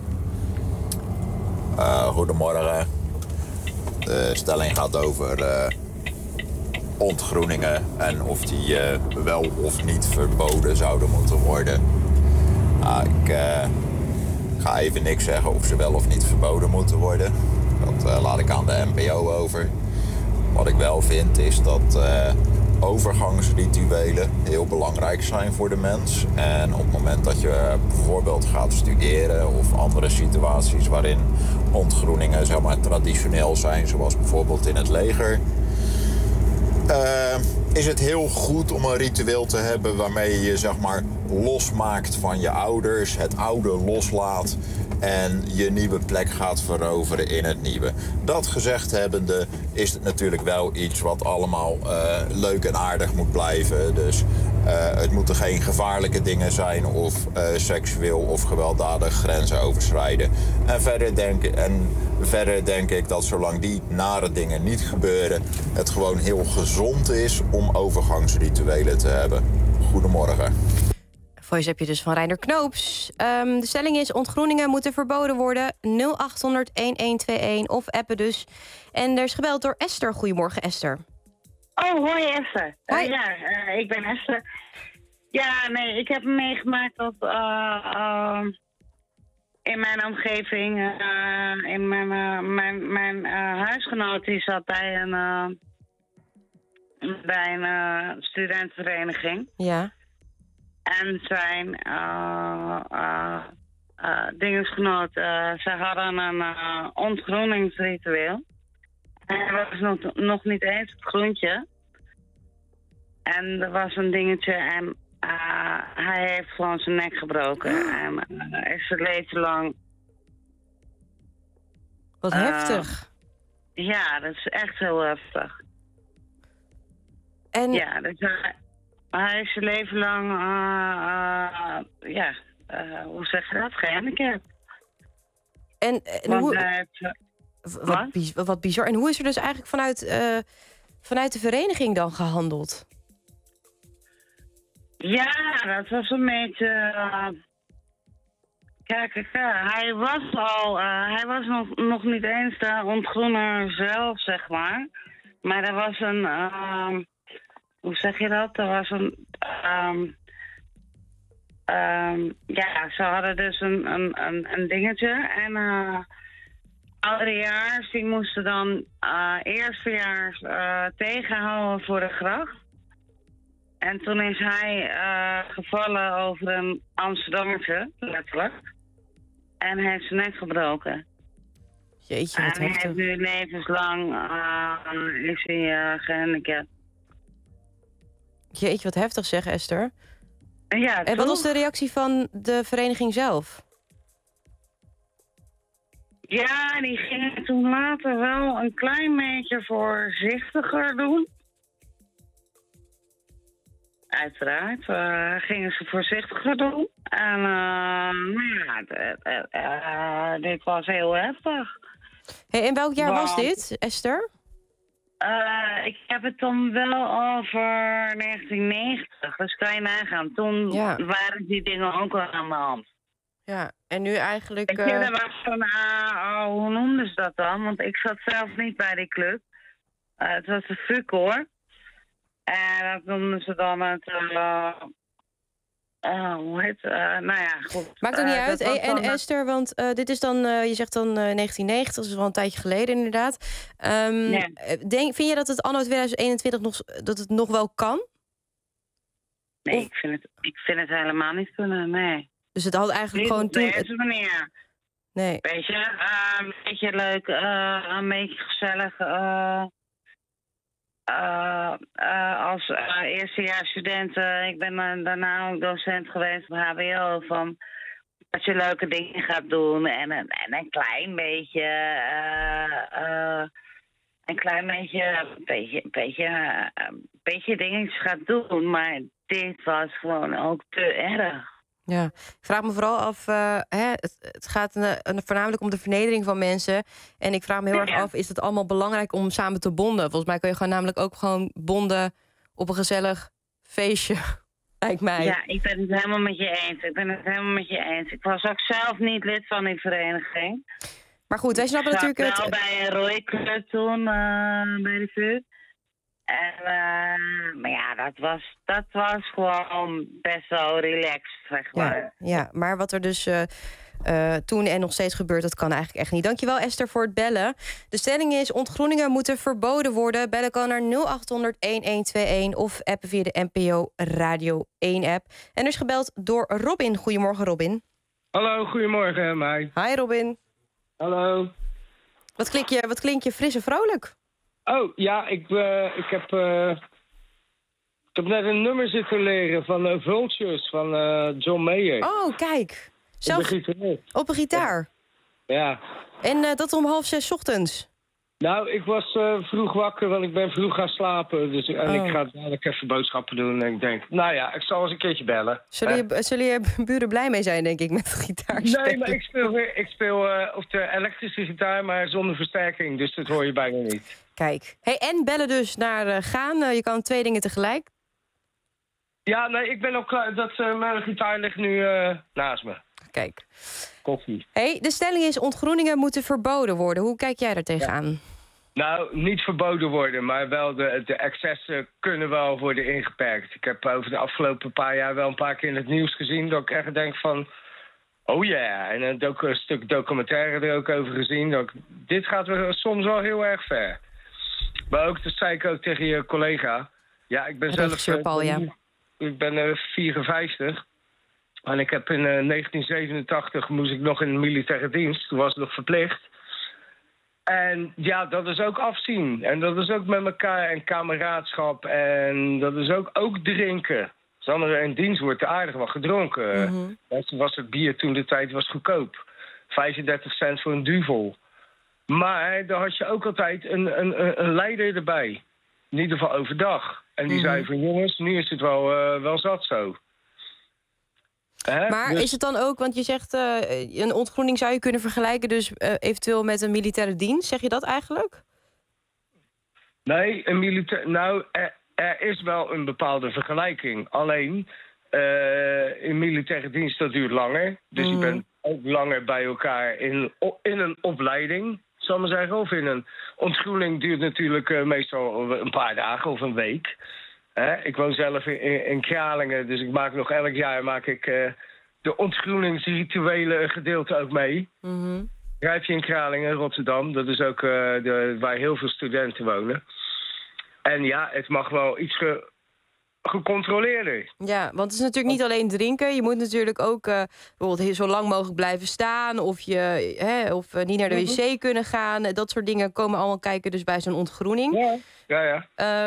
Goedemorgen. De stelling gaat over ontgroeningen en of die wel of niet verboden zouden moeten worden. Ik ga even niks zeggen of ze wel of niet verboden moeten worden. Dat laat ik aan de NPO over. Wat ik wel vind is dat overgangsrituelen heel belangrijk zijn voor de mens. En op het moment dat je bijvoorbeeld gaat studeren of andere situaties waarin ontgroeningen zeg maar traditioneel zijn, zoals bijvoorbeeld in het leger, is het heel goed om een ritueel te hebben waarmee je je zeg maar losmaakt van je ouders, het oude loslaat en je nieuwe plek gaat veroveren in het nieuwe. Dat gezegd hebbende is het natuurlijk wel iets wat allemaal leuk en aardig moet blijven. Dus het moeten geen gevaarlijke dingen zijn of seksueel of gewelddadig grenzen overschrijden. En verder denk ik dat zolang die nare dingen niet gebeuren, het gewoon heel gezond is om overgangsrituelen te hebben. Goedemorgen. Voice heb je dus van Reinder Knoops. De stelling is: ontgroeningen moeten verboden worden. 0800-1121 of appen dus. En er is gebeld door Esther. Goedemorgen, Esther. Oh, hoi Esther. Hoi. Ik ben Esther. Ja, nee, ik heb meegemaakt dat in mijn omgeving, in mijn huisgenoot die zat bij een studentenvereniging. Ja. En zijn dingensgenoot, ze hadden een ontgroeningsritueel. En hij was nog niet eens het groentje. En er was een dingetje en hij heeft gewoon zijn nek gebroken. En is zijn leven lang... Wat heftig. Ja, dat is echt heel heftig. En... Ja, dus hij is zijn leven lang, hoe zeg je dat, gehandicapt. En hoe... Wat? Wat bizar. En hoe is er dus eigenlijk vanuit de vereniging dan gehandeld? Ja, dat was een beetje... Kijk, hij was nog niet eens de ontgroener zelf, zeg maar. Maar er was een... hoe zeg je dat? Er was een... ze hadden dus een dingetje. En ouderejaars, die moesten dan eerstejaars tegenhouden voor de gracht. En toen is hij gevallen over een Amsterdammertje, letterlijk. En hij heeft zijn nek gebroken. Jeetje, wat en hij heftig. heeft nu levenslang is hij gehandicapt. Jeetje, wat heftig zeg, Esther. Ja, en wat was de reactie van de vereniging zelf? Ja, die gingen toen later wel een klein beetje voorzichtiger doen. Uiteraard gingen ze voorzichtiger doen. En dit was heel heftig. Hey, in welk jaar was dit, Esther? Ik heb het dan wel over 1990. Dus kan je nagaan. Toen waren die dingen ook al aan de hand. Ja, en nu eigenlijk... Er was van, hoe noemden ze dat dan? Want ik zat zelf niet bij die club. Het was de FUK, hoor. En dat noemden ze dan het... hoe heet nou ja, goed. Maakt ook niet uit. En Esther, want dit is dan... je zegt dan 1990, dat is wel een tijdje geleden inderdaad. Vind je dat het anno 2021 dat het nog wel kan? Nee, ik vind het helemaal niet kunnen, nee. Dus het had eigenlijk niet gewoon toen... Op deze manier. Nee. Weet je, een beetje leuk, een beetje gezellig... als eerstejaarsstudent, ik ben daarna ook docent geweest op HBO, van dat je leuke dingen gaat doen en een klein beetje een klein beetje dingetjes gaat doen. Maar dit was gewoon ook te erg. Ja, ik vraag me vooral af, het gaat voornamelijk om de vernedering van mensen. En ik vraag me heel erg af, is het allemaal belangrijk om samen te bonden? Volgens mij kun je gewoon namelijk ook gewoon bonden op een gezellig feestje, lijkt mij. Ja, ik ben het helemaal met je eens. Ik was ook zelf niet lid van die vereniging. Maar goed, wij snappen natuurlijk Ik zat wel bij een rode club toen, bij de VU. Maar ja, dat was gewoon best wel relaxed, zeg maar. Ja, maar wat er dus toen en nog steeds gebeurt, dat kan eigenlijk echt niet. Dankjewel Esther voor het bellen. De stelling is, ontgroeningen moeten verboden worden. Bellen kan naar 0800-1121 of appen via de NPO Radio 1-app. En er is gebeld door Robin. Goedemorgen, Robin. Hallo, goedemorgen, Mai. Hi, Robin. Hallo. Wat klink je fris en vrolijk? Oh, ja, ik heb net een nummer zitten leren van Vultures van John Mayer. Oh, kijk. Zelf op een gitaar? Ja. En dat om 5:30 ochtends? Nou, ik was vroeg wakker, want ik ben vroeg gaan slapen. Dus, en ik ga dadelijk even boodschappen doen. En ik denk, nou ja, ik zal eens een keertje bellen. Zullen je buren blij mee zijn, denk ik, met de gitaar? Nee, maar ik speel op de elektrische gitaar, maar zonder versterking. Dus dat hoor je bijna niet. Kijk. Hey, en bellen dus naar gaan. Je kan 2 dingen tegelijk. Ja, nee, ik ben ook klaar. Mijn gitaar ligt nu naast me. Kijk. Koffie. Hey, de stelling is, ontgroeningen moeten verboden worden. Hoe kijk jij daar tegenaan? Nou, niet verboden worden, maar wel de excessen kunnen wel worden ingeperkt. Ik heb over de afgelopen paar jaar wel een paar keer in het nieuws gezien dat ik echt denk van, oh ja, en een stuk documentaire er ook over gezien. Dit gaat soms wel heel erg ver. Maar ook, dat zei ik ook tegen je collega. Ja, ik ben zelf... Paul, ja. Ik ben 54. En ik heb in 1987 moest ik nog in de militaire dienst. Toen was ik nog verplicht. En ja, dat is ook afzien. En dat is ook met elkaar en kameraadschap. En dat is ook drinken. In dienst wordt er aardig wat gedronken. Mm-hmm. Was het bier toen de tijd was goedkoop. 35 cent voor een duvel. Maar dan had je ook altijd een leider erbij. In ieder geval overdag. En die zei van, jongens, nu is het wel zat zo. Maar is het dan ook, want je zegt een ontgroening zou je kunnen vergelijken dus eventueel met een militaire dienst. Zeg je dat eigenlijk? Nee, er is wel een bepaalde vergelijking. Alleen, in militaire dienst dat duurt langer. Dus je bent ook langer bij elkaar in een opleiding, zal ik maar zeggen. Of in een ontgroening duurt natuurlijk meestal een paar dagen of een week. Ik woon zelf in Kralingen, dus ik maak nog elk jaar de ontgroeningsrituele gedeelte ook mee. Mm-hmm. Rijf je in Kralingen, Rotterdam, dat is ook waar heel veel studenten wonen. En ja, het mag wel iets gecontroleerder. Ja, want het is natuurlijk niet alleen drinken. Je moet natuurlijk ook bijvoorbeeld zo lang mogelijk blijven staan. Of niet naar de wc kunnen gaan. Dat soort dingen komen allemaal kijken dus bij zo'n ontgroening. Ja.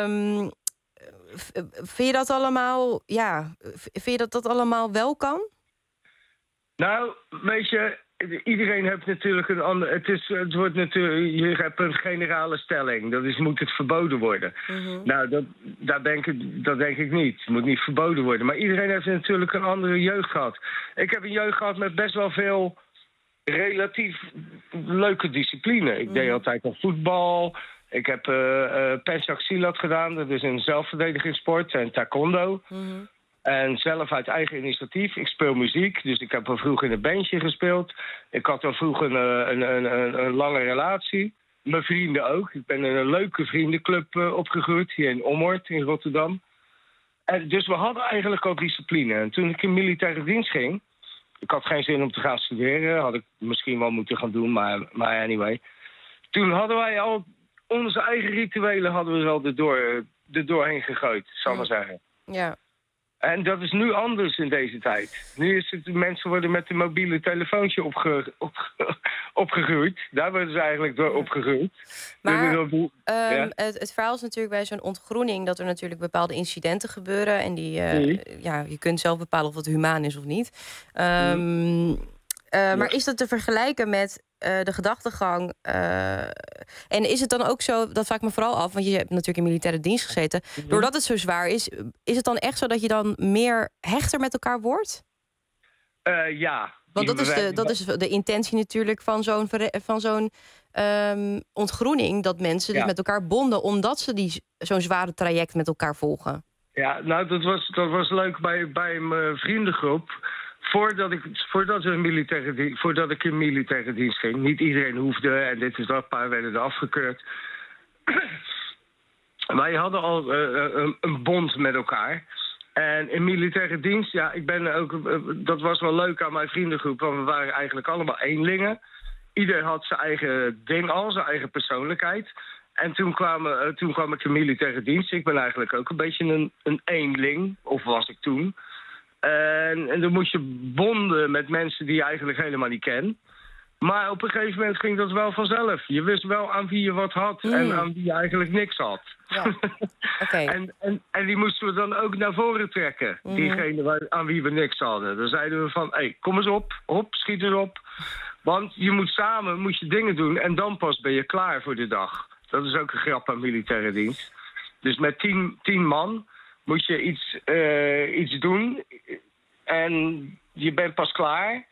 Vind je dat allemaal, vind je dat allemaal wel kan? Nou, weet je, iedereen heeft natuurlijk een ander. Het wordt natuurlijk, je hebt een generale stelling. Dat is, moet het verboden worden? Mm-hmm. Nou, dat denk ik niet. Het moet niet verboden worden. Maar iedereen heeft natuurlijk een andere jeugd gehad. Ik heb een jeugd gehad met best wel veel relatief leuke discipline. Ik deed altijd al voetbal. Ik heb Pencak Silat gedaan. Dat is een zelfverdedigingssport. En taekwondo. Mm-hmm. En zelf uit eigen initiatief. Ik speel muziek, dus ik heb al vroeg in een bandje gespeeld. Ik had al vroeg een lange relatie. Mijn vrienden ook. Ik ben in een leuke vriendenclub opgegroeid, hier in Ommoord in Rotterdam. En dus we hadden eigenlijk ook discipline. En toen ik in militaire dienst ging, ik had geen zin om te gaan studeren. Had ik misschien wel moeten gaan doen, maar anyway. Toen hadden wij al onze eigen rituelen hadden we wel er doorheen gegooid, zal ik maar zeggen. Ja. En dat is nu anders in deze tijd. Nu is het, mensen worden met een mobiele telefoontje opgegroeid. Daar worden ze eigenlijk door opgegroeid. Maar het verhaal is natuurlijk bij zo'n ontgroening dat er natuurlijk bepaalde incidenten gebeuren. En die, je kunt zelf bepalen of het humaan is of niet. Maar is dat te vergelijken met de gedachtegang. En is het dan ook zo, dat vraag ik me vooral af, want je hebt natuurlijk in militaire dienst gezeten. Doordat het zo zwaar is het dan echt zo dat je dan meer hechter met elkaar wordt? Ja. Want dat is de intentie natuurlijk van zo'n ontgroening. Dat mensen dus met elkaar bonden omdat ze zo'n zware traject met elkaar volgen. Ja, nou, dat was leuk bij mijn vriendengroep. Voordat ik in militaire dienst ging. Niet iedereen hoefde en dit is dat, een paar werden er afgekeurd. Wij hadden al een bond met elkaar. En in militaire dienst, ja, dat was wel leuk aan mijn vriendengroep. Want we waren eigenlijk allemaal eenlingen. Ieder had zijn eigen ding al, zijn eigen persoonlijkheid. En toen kwam ik in militaire dienst. Ik ben eigenlijk ook een beetje een eenling, of was ik toen. En dan moest je bonden met mensen die je eigenlijk helemaal niet kent. Maar op een gegeven moment ging dat wel vanzelf. Je wist wel aan wie je wat had en aan wie je eigenlijk niks had. Ja. Okay. en die moesten we dan ook naar voren trekken. Diegene aan wie we niks hadden. Dan zeiden we van, hey, kom eens op, schiet eens op. Want je moet samen dingen doen en dan pas ben je klaar voor de dag. Dat is ook een grap aan militaire dienst. Dus met 10 man moet je iets doen en je bent pas klaar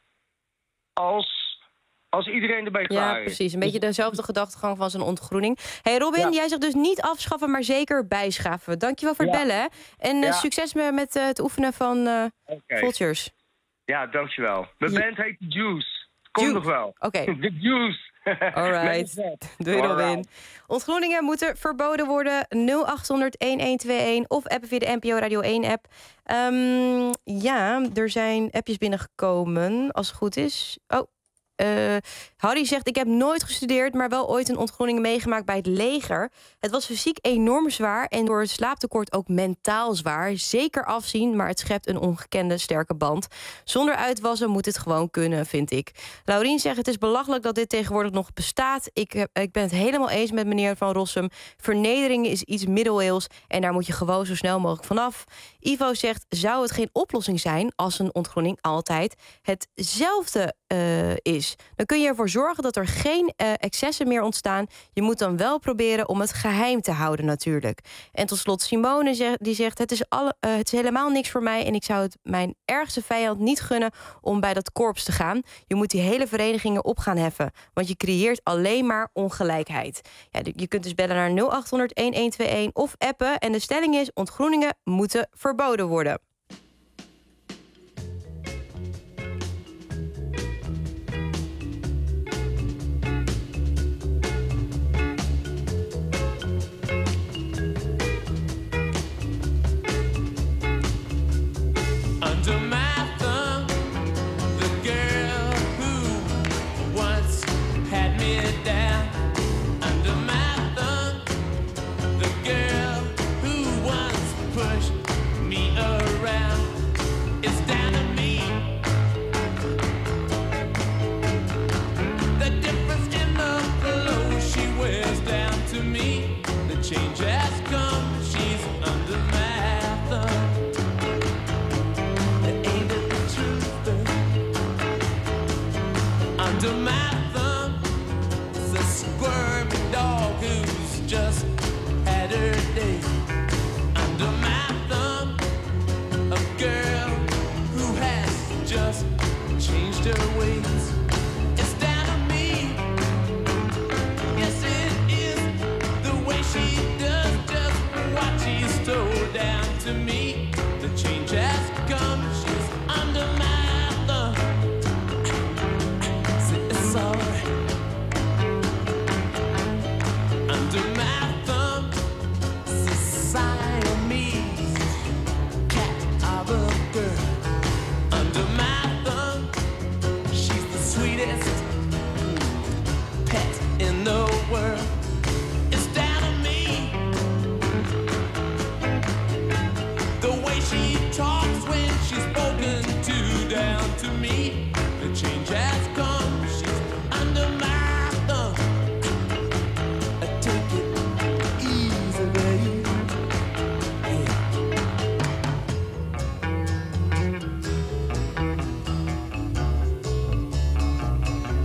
als iedereen erbij klaar is. Ja, precies. Een beetje dezelfde gedachtegang van zijn ontgroening. Hey Robin, jij zegt dus niet afschaffen, maar zeker bijschaven. Dankjewel voor het bellen. Hè? En succes met het oefenen van Vultures. Ja, dankjewel. Mijn band heet Juice. Komt nog wel. Oké. The Juice. Alright. Doei Robin. Ontgroeningen moeten verboden worden. 0800-1121 of appen via de NPO Radio 1 app. Ja, er zijn appjes binnengekomen, als het goed is. Harry zegt, ik heb nooit gestudeerd, maar wel ooit een ontgroening meegemaakt bij het leger. Het was fysiek enorm zwaar en door het slaaptekort ook mentaal zwaar. Zeker afzien, maar het schept een ongekende sterke band. Zonder uitwassen moet het gewoon kunnen, vind ik. Laurien zegt, het is belachelijk dat dit tegenwoordig nog bestaat. Ik ben het helemaal eens met meneer Van Rossum. Vernedering is iets middeleeuws en daar moet je gewoon zo snel mogelijk vanaf. Ivo zegt, zou het geen oplossing zijn als een ontgroening altijd hetzelfde is? Dan kun je ervoor zorgen dat er geen excessen meer ontstaan. Je moet dan wel proberen om het geheim te houden natuurlijk. En tot slot Simone die zegt, het is helemaal niks voor mij en ik zou het mijn ergste vijand niet gunnen om bij dat korps te gaan. Je moet die hele verenigingen op gaan heffen, want je creëert alleen maar ongelijkheid. Ja, je kunt dus bellen naar 0800-1121 of appen en de stelling is, ontgroeningen moeten verboden worden. Under my thumb, the girl who once had me down. Under my thumb, the girl who once pushed me around. It's down to me. The difference in the clothes she wears down to me. The change has come, she's under my thumb. Under my thumb, it's a squirmy dog who's just had her day. Under my thumb, a girl who has just changed her ways. It's down to me. Yes, it is the way she does just what she stole down to me. The change has come, she's under my thumb. Sorry. Under my thumb, Siamese cat of a girl. Under my thumb, she's the sweetest pet in the world. It's down to me. The way she talks when she's spoken to down to me. The change has come. Under my thumb, take it easy, baby. Yeah.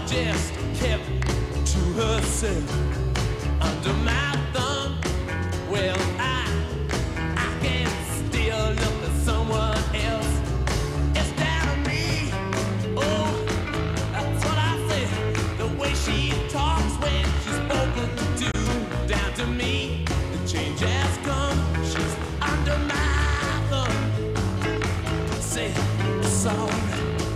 just kept to herself under my thumb. Well, I can still look at someone else instead of me. Oh, that's what I said. The way she talks when she's spoken to, down to me. The change has come. She's under my thumb. Say it's all right.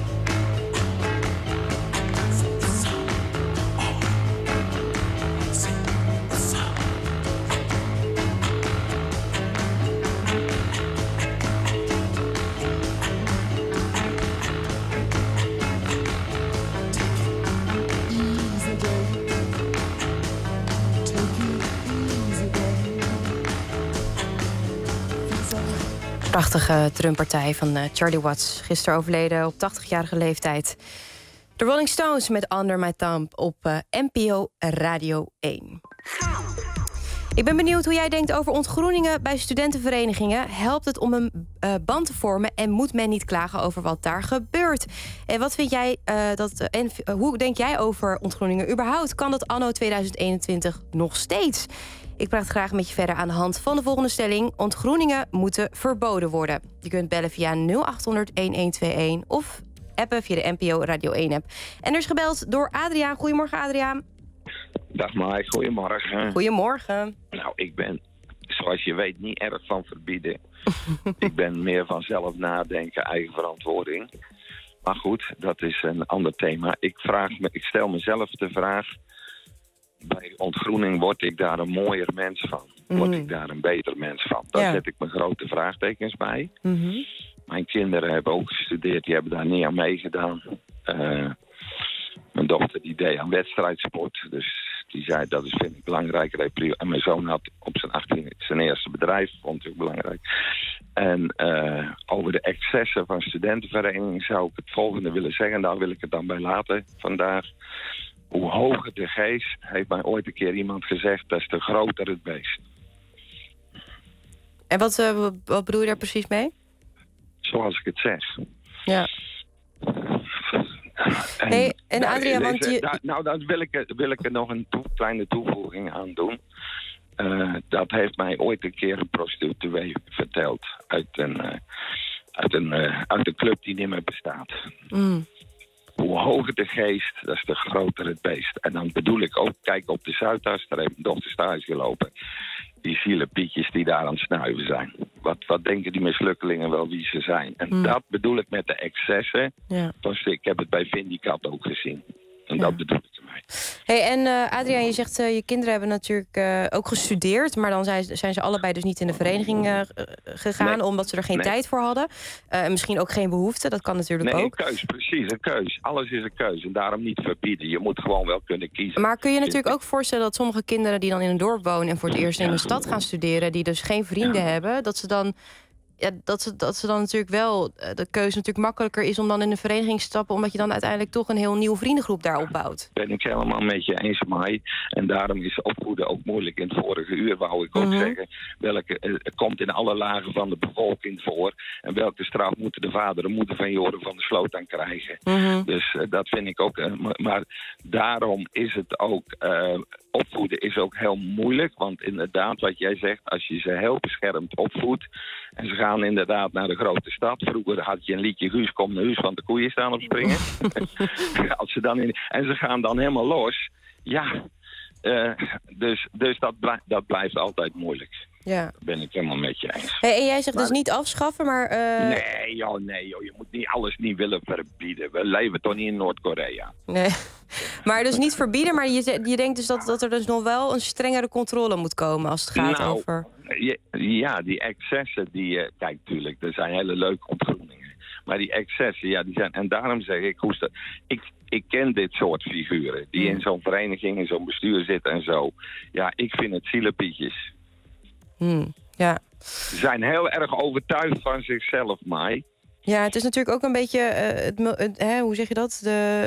Prachtige drumpartij van Charlie Watts. Gisteren overleden op 80-jarige leeftijd. De Rolling Stones met Under My Thumb op NPO Radio 1. Ik ben benieuwd hoe jij denkt over ontgroeningen bij studentenverenigingen. Helpt het om een band te vormen en moet men niet klagen over wat daar gebeurt? En wat vind jij hoe denk jij over ontgroeningen überhaupt? Kan dat anno 2021 nog steeds? Ik praat graag met je verder aan de hand van de volgende stelling. Ontgroeningen moeten verboden worden. Je kunt bellen via 0800-1121 of appen via de NPO Radio 1-app. En er is gebeld door Adriaan. Goedemorgen, Adriaan. Dag Mike, goedemorgen. Goedemorgen. Nou, ik ben, zoals je weet, niet erg van verbieden. Ik ben meer van zelf nadenken, eigen verantwoording. Maar goed, dat is een ander thema. Ik stel mezelf de vraag, bij ontgroening word ik daar een mooier mens van? Word ik daar een beter mens van? Daar zet ik mijn grote vraagtekens bij. Mijn kinderen hebben ook gestudeerd, die hebben daar niet aan meegedaan. Mijn dochter die deed aan wedstrijdsport, dus die zei dat vind ik belangrijk. En mijn zoon had op zijn 18e zijn eerste bedrijf, vond ik belangrijk. En over de excessen van studentenverenigingen zou ik het volgende willen zeggen. Daar wil ik het dan bij laten vandaag. Hoe hoger de geest, heeft mij ooit een keer iemand gezegd, des te groter het beest. En wat bedoel je daar precies mee? Zoals ik het zeg. Ja. En Adriaan, want je... dan wil ik er nog een kleine toevoeging aan doen. Dat heeft mij ooit een keer een prostituee verteld. Uit een club die niet meer bestaat. Hoe hoger de geest, des te groter het beest. En dan bedoel ik ook, kijk op de Zuidas, daar heeft mijn dochter stage gelopen. Die zielepietjes die daar aan het snuiven zijn. Wat denken die mislukkelingen wel wie ze zijn? En dat bedoel ik met de excessen. Ja. Dus ik heb het bij Vindicat ook gezien. En dat bedoel ik ermee. Hey, en Adriaan, je zegt je kinderen hebben natuurlijk ook gestudeerd. Maar dan zijn ze allebei dus niet in de vereniging gegaan. Omdat ze er geen tijd voor hadden. Misschien ook geen behoefte, dat kan natuurlijk ook. Een keus, precies, een keus. Alles is een keus en daarom niet verbieden. Je moet gewoon wel kunnen kiezen. Maar kun je natuurlijk ook voorstellen dat sommige kinderen die dan in een dorp wonen en voor het eerst in een stad gaan studeren, die dus geen vrienden hebben, dat ze dan... Ja, dat ze dan natuurlijk wel de keuze natuurlijk makkelijker is om dan in een vereniging te stappen, omdat je dan uiteindelijk toch een heel nieuwe vriendengroep daar opbouwt. Ben ik helemaal met je eens, Mai. En daarom is opvoeden ook moeilijk. In het vorige uur wou ik ook zeggen, het komt in alle lagen van de bevolking voor. En welke straf moeten de vader en moeder van Joren van der Sloot aan krijgen. Dus dat vind ik ook. Maar daarom is het ook... opvoeden is ook heel moeilijk, want inderdaad wat jij zegt, als je ze heel beschermd opvoedt en ze gaan inderdaad naar de grote stad. Vroeger had je een liedje Guus komt naar huis, want de koeien staan op springen. Als ze dan en ze gaan dan helemaal los. Ja, dus dat blijft altijd moeilijk. Ja. Dat ben ik helemaal met je eens. Hey, en jij zegt dus niet afschaffen, maar... Nee joh, je moet niet alles niet willen verbieden. We leven toch niet in Noord-Korea. Nee, maar dus niet verbieden, maar je denkt dus dat er dus nog wel een strengere controle moet komen als het gaat over... Ja, die excessen, kijk, tuurlijk, er zijn hele leuke ontgroeningen. Maar die excessen, ja, die zijn... En daarom zeg ik ken dit soort figuren die in zo'n vereniging, in zo'n bestuur zitten en zo. Ja, ik vind het zielepietjes. Ja. Ze zijn heel erg overtuigd van zichzelf, Mai. Ja, het is natuurlijk ook een beetje, hoe zeg je dat?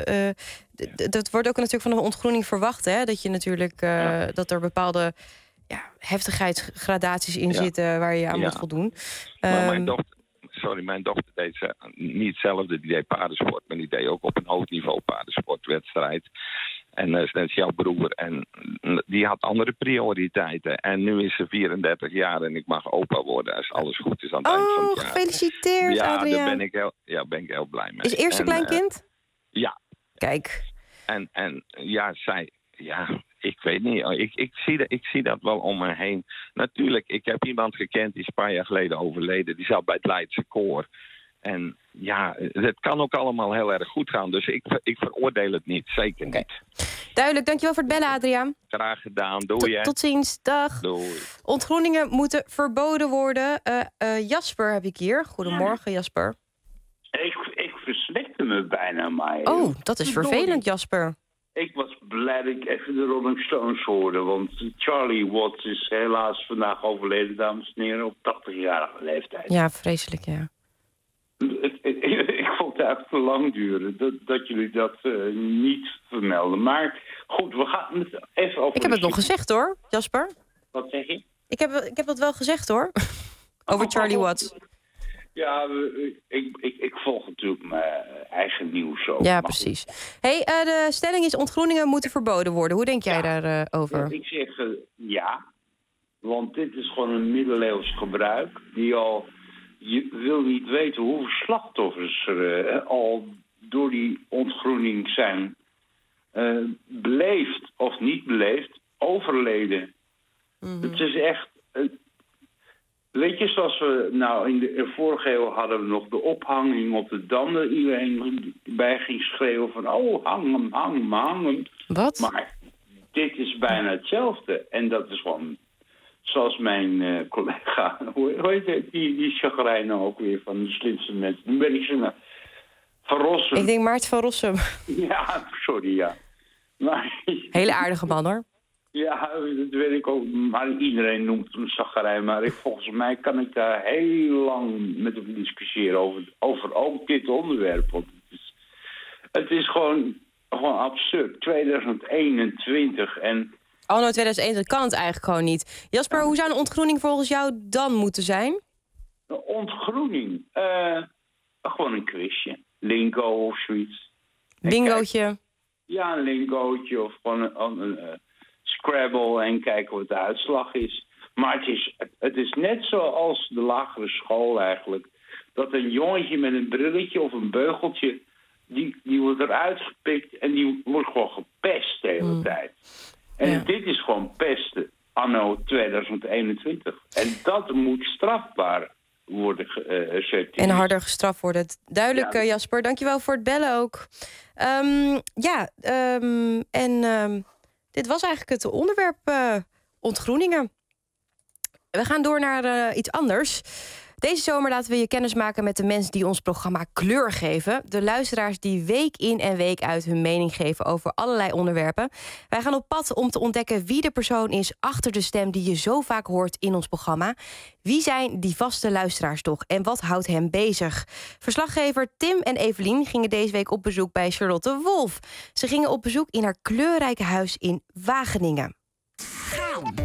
Dat wordt ook natuurlijk van een ontgroening verwacht, hè? Dat je natuurlijk, dat er bepaalde heftigheidsgradaties in zitten waar je aan moet voldoen. Maar mijn dochter, mijn dochter deed niet hetzelfde. Die deed paardensport, maar die deed ook op een hoog niveau paardensportwedstrijd. En net als jouw broer. En die had andere prioriteiten. En nu is ze 34 jaar en ik mag opa worden als alles goed is aan het eind van het jaar. Gefeliciteerd, Adriaan. Daar ben ik heel blij mee. Is eerste kleinkind? Ja. Kijk. En ik weet niet. Ik zie dat wel om me heen. Natuurlijk, ik heb iemand gekend die is een paar jaar geleden overleden. Die zat bij het Leidse Koor. En ja, het kan ook allemaal heel erg goed gaan. Dus ik veroordeel het niet. Zeker niet. Duidelijk, dankjewel voor het bellen, Adriaan. Graag gedaan. Doei. Tot ziens. Dag. Doei. Ontgroeningen moeten verboden worden. Jasper heb ik hier. Goedemorgen, Jasper. Ik verslikte me bijna, maar... Oh, dat is vervelend, Jasper. Ik was blij dat ik even de Rolling Stones hoorde. Want Charlie Watts is helaas vandaag overleden, dames en heren, op 80-jarige leeftijd. Ja, vreselijk, ja. Ik vond het eigenlijk te lang duren dat jullie dat niet vermelden. Maar goed, we gaan het even over... Ik heb het nog gezegd, hoor, Jasper. Wat zeg je? Ik heb het wel gezegd, hoor. Over Charlie Watts. Ja, ik volg natuurlijk mijn eigen nieuws ook. Ja, precies. Hey, de stelling is ontgroeningen moeten verboden worden. Hoe denk jij daarover? Ik zeg ja, want dit is gewoon een middeleeuws gebruik die al... Je wil niet weten hoeveel slachtoffers er al door die ontgroening zijn beleefd of niet beleefd, overleden. Het is echt... weet je, zoals we nou in de vorige eeuw hadden we nog de ophanging op de dam, dat iedereen bij ging schreeuwen van hang hem. Wat? Maar dit is bijna hetzelfde. En dat is gewoon... Zoals mijn collega, hoe heet die chagrijn nou ook weer van de slimste mensen? Nu ben ik zo Van Rossum. Ik denk Maart van Rossum. Ja, sorry, ja. Maar, hele aardige man, hoor. Ja, dat weet ik ook. Maar iedereen noemt hem chagrijn. Maar volgens mij kan ik daar heel lang met hem discussiëren over ook dit onderwerp. Want het is gewoon absurd. 2021 en... Oh, nou 2001, dat kan het eigenlijk gewoon niet. Jasper, hoe zou een ontgroening volgens jou dan moeten zijn? Een ontgroening? Gewoon een quizje. Lingo of zoiets. Bingootje? Ja, een lingootje of gewoon een Scrabble en kijken wat de uitslag is. Maar het is net zoals de lagere school eigenlijk. Dat een jongetje met een brilletje of een beugeltje... die wordt eruit gepikt en die wordt gewoon gepest de hele tijd. En dit is gewoon pesten anno 2021. En dat moet strafbaar worden gezet. En harder gestraft worden. Duidelijk, Jasper. Dankjewel voor het bellen ook. Dit was eigenlijk het onderwerp ontgroeningen. We gaan door naar iets anders. Deze zomer laten we je kennis maken met de mensen die ons programma kleur geven. De luisteraars die week in en week uit hun mening geven over allerlei onderwerpen. Wij gaan op pad om te ontdekken wie de persoon is achter de stem die je zo vaak hoort in ons programma. Wie zijn die vaste luisteraars toch en wat houdt hen bezig? Verslaggever Tim en Evelien gingen deze week op bezoek bij Charlotte Wolf. Ze gingen op bezoek in haar kleurrijke huis in Wageningen. Gaan.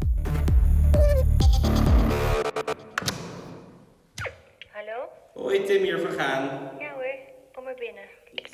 Hallo? Hoi, Tim hier van Gaan. Ja hoor, kom maar binnen.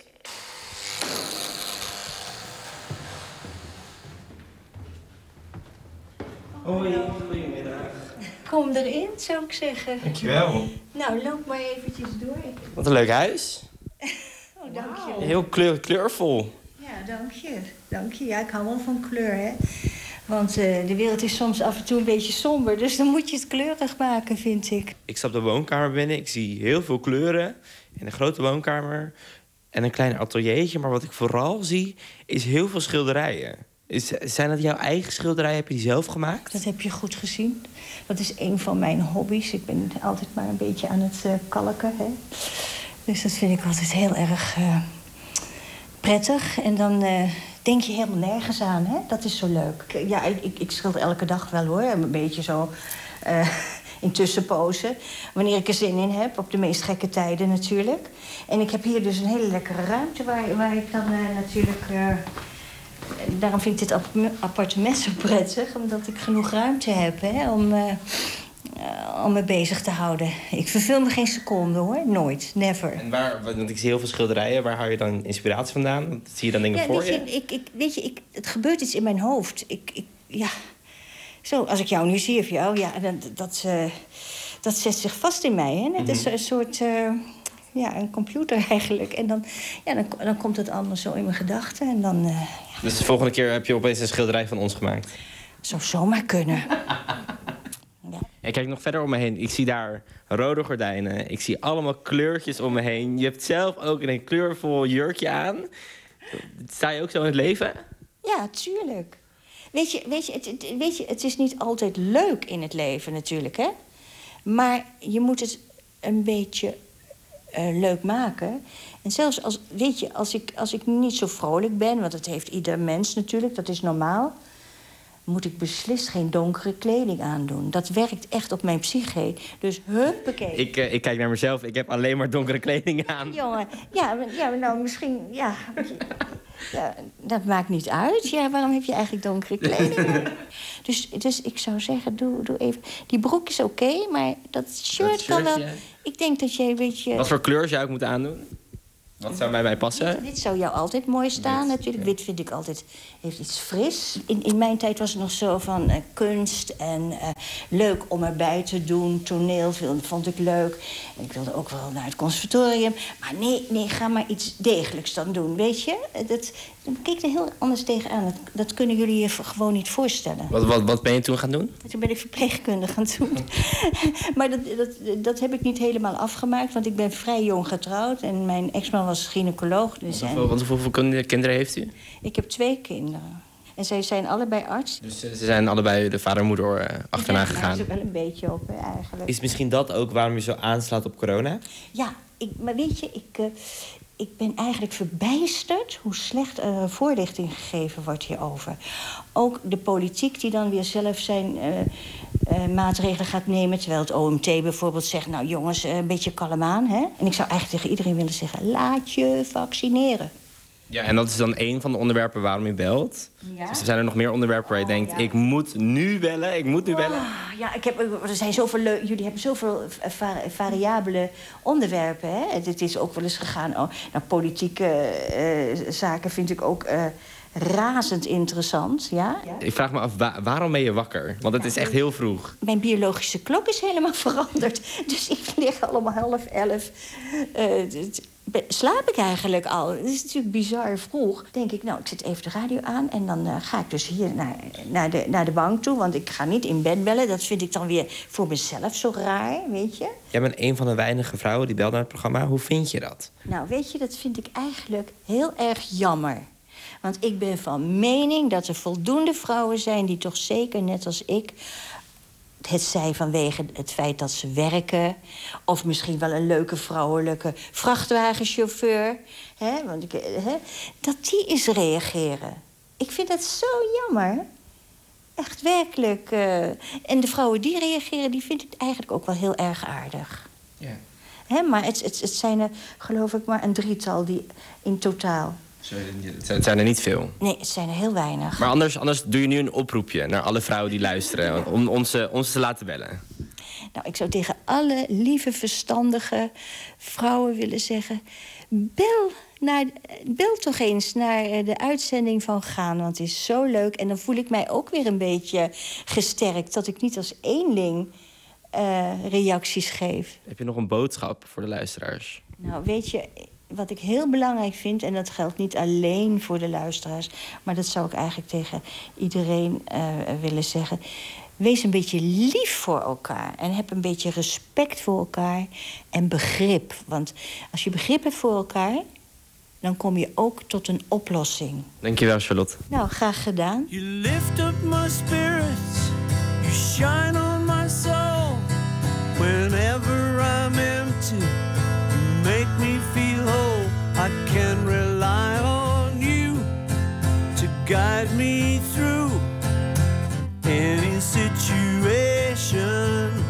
Hoi, goedemiddag. Kom erin, zou ik zeggen. Dankjewel. Nou, loop maar eventjes door. Wat een leuk huis. Oh, dank je. Heel kleurvol. Ja, dank je. Dank je. Ja, ik hou wel van kleur, hè. Want de wereld is soms af en toe een beetje somber. Dus dan moet je het kleurig maken, vind ik. Ik stap de woonkamer binnen. Ik zie heel veel kleuren. In een grote woonkamer. En een klein ateliertje. Maar wat ik vooral zie, is heel veel schilderijen. Zijn dat jouw eigen schilderijen? Heb je die zelf gemaakt? Dat heb je goed gezien. Dat is een van mijn hobby's. Ik ben altijd maar een beetje aan het kalken, hè. Dus dat vind ik altijd heel erg prettig. En dan denk je helemaal nergens aan, hè. Dat is zo leuk. Ja, ik schilder elke dag wel, hoor. Een beetje zo in tussenpozen. Wanneer ik er zin in heb. Op de meest gekke tijden natuurlijk. En ik heb hier dus een hele lekkere ruimte waar ik dan natuurlijk... Daarom vind ik dit appartement zo prettig. Omdat ik genoeg ruimte heb, hè, om me bezig te houden. Ik verveel me geen seconde, hoor. Nooit. Never. En want ik zie heel veel schilderijen. Waar haal je dan inspiratie vandaan? Zie je dan dingen voor je? Het gebeurt iets in mijn hoofd. Zo, als ik jou nu zie of jou, dat zet zich vast in mij. Hè? Het is een soort... een computer eigenlijk. En dan komt het allemaal zo in mijn gedachten. En dan, Dus de volgende keer heb je opeens een schilderij van ons gemaakt? Zou zomaar kunnen. Ik kijk nog verder om me heen. Ik zie daar rode gordijnen. Ik zie allemaal kleurtjes om me heen. Je hebt zelf ook een kleurvol jurkje aan. Sta je ook zo in het leven? Ja, tuurlijk. Weet je, het is niet altijd leuk in het leven natuurlijk, hè? Maar je moet het een beetje leuk maken. En zelfs als ik niet zo vrolijk ben, want dat heeft ieder mens natuurlijk, dat is normaal, moet ik beslist geen donkere kleding aandoen. Dat werkt echt op mijn psyche. Dus huppakee. Ik kijk naar mezelf, ik heb alleen maar donkere kleding aan. Jongen, nou misschien, ja, dat maakt niet uit. Ja, waarom heb je eigenlijk donkere kleding aan? Dus ik zou zeggen, doe even... Die broek is oké, maar dat shirt kan wel... Ik denk dat jij, weet je... Wat voor kleur zou ik moeten aandoen? Wat zou bij mij passen? Dit zou jou altijd mooi staan, natuurlijk. Wit vind ik altijd, heeft iets fris. In mijn tijd was het nog zo van kunst en leuk om erbij te doen. Toneel vond ik leuk. En ik wilde ook wel naar het conservatorium. Maar nee, ga maar iets degelijks dan doen, weet je? Dan keek er heel anders tegenaan. Dat kunnen jullie je gewoon niet voorstellen. Wat ben je toen gaan doen? Toen ben ik verpleegkunde gaan doen. Maar dat heb ik niet helemaal afgemaakt, want ik ben vrij jong getrouwd. En mijn ex-man was gynaecoloog. Dus Hoeveel kinderen heeft u? Ik heb 2 kinderen. En zij zijn allebei arts. Dus ze zijn allebei de vader en moeder achterna gegaan? Ja, er wel een beetje op, eigenlijk. Is misschien dat ook waarom je zo aanslaat op corona? Ja, maar weet je, ik ben eigenlijk verbijsterd hoe slecht voorlichting gegeven wordt hierover. Ook de politiek die dan weer zelf zijn maatregelen gaat nemen, terwijl het OMT bijvoorbeeld zegt, nou jongens, een beetje kalm aan, hè? En ik zou eigenlijk tegen iedereen willen zeggen, laat je vaccineren. Ja, en dat is dan één van de onderwerpen waarom je belt. Ja? Dus er zijn er nog meer onderwerpen waar je denkt, ik moet nu bellen. Ja, er zijn zoveel jullie hebben zoveel variabele onderwerpen, hè? Het is ook wel eens gegaan. Politieke zaken vind ik ook razend interessant, ja? Ik vraag me af, waarom ben je wakker? Want het is echt heel vroeg. Mijn biologische klok is helemaal veranderd. Dus ik lig allemaal 10:11. Slaap ik eigenlijk al. Het is natuurlijk bizar vroeg. Denk ik, nou, ik zet even de radio aan en dan ga ik dus hier naar de bank toe. Want ik ga niet in bed bellen. Dat vind ik dan weer voor mezelf zo raar, weet je. Jij bent een van de weinige vrouwen die belt naar het programma. Hoe vind je dat? Nou, weet je, dat vind ik eigenlijk heel erg jammer. Want ik ben van mening dat er voldoende vrouwen zijn die toch zeker, net als ik, het zij vanwege het feit dat ze werken, of misschien wel een leuke vrouwelijke vrachtwagenchauffeur, hè, dat die eens reageren. Ik vind dat zo jammer. Echt werkelijk. En de vrouwen die reageren, die vind ik eigenlijk ook wel heel erg aardig. Ja. Hè, maar het zijn er, geloof ik, maar een 3-tal die in totaal. Het zijn er niet veel. Nee, het zijn er heel weinig. Maar anders doe je nu een oproepje naar alle vrouwen die luisteren, om ons te laten bellen. Nou, ik zou tegen alle lieve, verstandige vrouwen willen zeggen, bel toch eens naar de uitzending van Gaan, want het is zo leuk. En dan voel ik mij ook weer een beetje gesterkt, dat ik niet als eenling reacties geef. Heb je nog een boodschap voor de luisteraars? Nou, weet je, wat ik heel belangrijk vind, en dat geldt niet alleen voor de luisteraars, maar dat zou ik eigenlijk tegen iedereen willen zeggen. Wees een beetje lief voor elkaar en heb een beetje respect voor elkaar en begrip. Want als je begrip hebt voor elkaar, dan kom je ook tot een oplossing. Dankjewel, Charlotte. Nou, graag gedaan. You lift up my spirits, you shine on my soul. Whenever I'm empty, you make me feel whole. I can rely on you to guide me through any situation.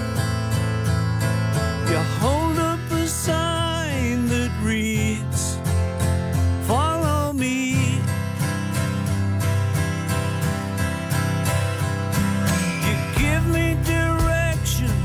You hold up a sign that reads, follow me. You give me direction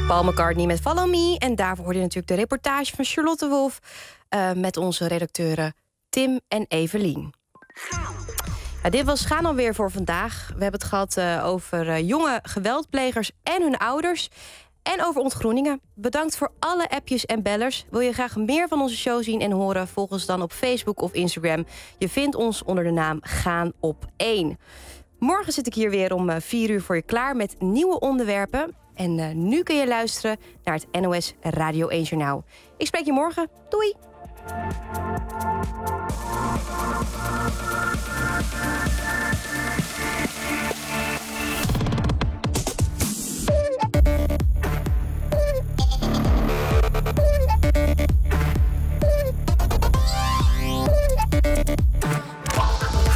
Paul McCartney met Follow Me. En daarvoor hoorde je natuurlijk de reportage van Charlotte Wolf... met onze redacteuren Tim en Evelien. Ja, dit was Gaan alweer voor vandaag. We hebben het gehad over jonge geweldplegers en hun ouders... en over ontgroeningen. Bedankt voor alle appjes en bellers. Wil je graag meer van onze show zien en horen? Volg ons dan op Facebook of Instagram. Je vindt ons onder de naam Gaan op 1. Morgen zit ik hier weer om 4 uur voor je klaar met nieuwe onderwerpen. En nu kun je luisteren naar het NOS Radio 1 Journaal. Ik spreek je morgen. Doei!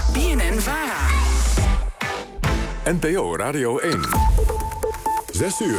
BNN-VARA. NPO Radio 1. 6 uur.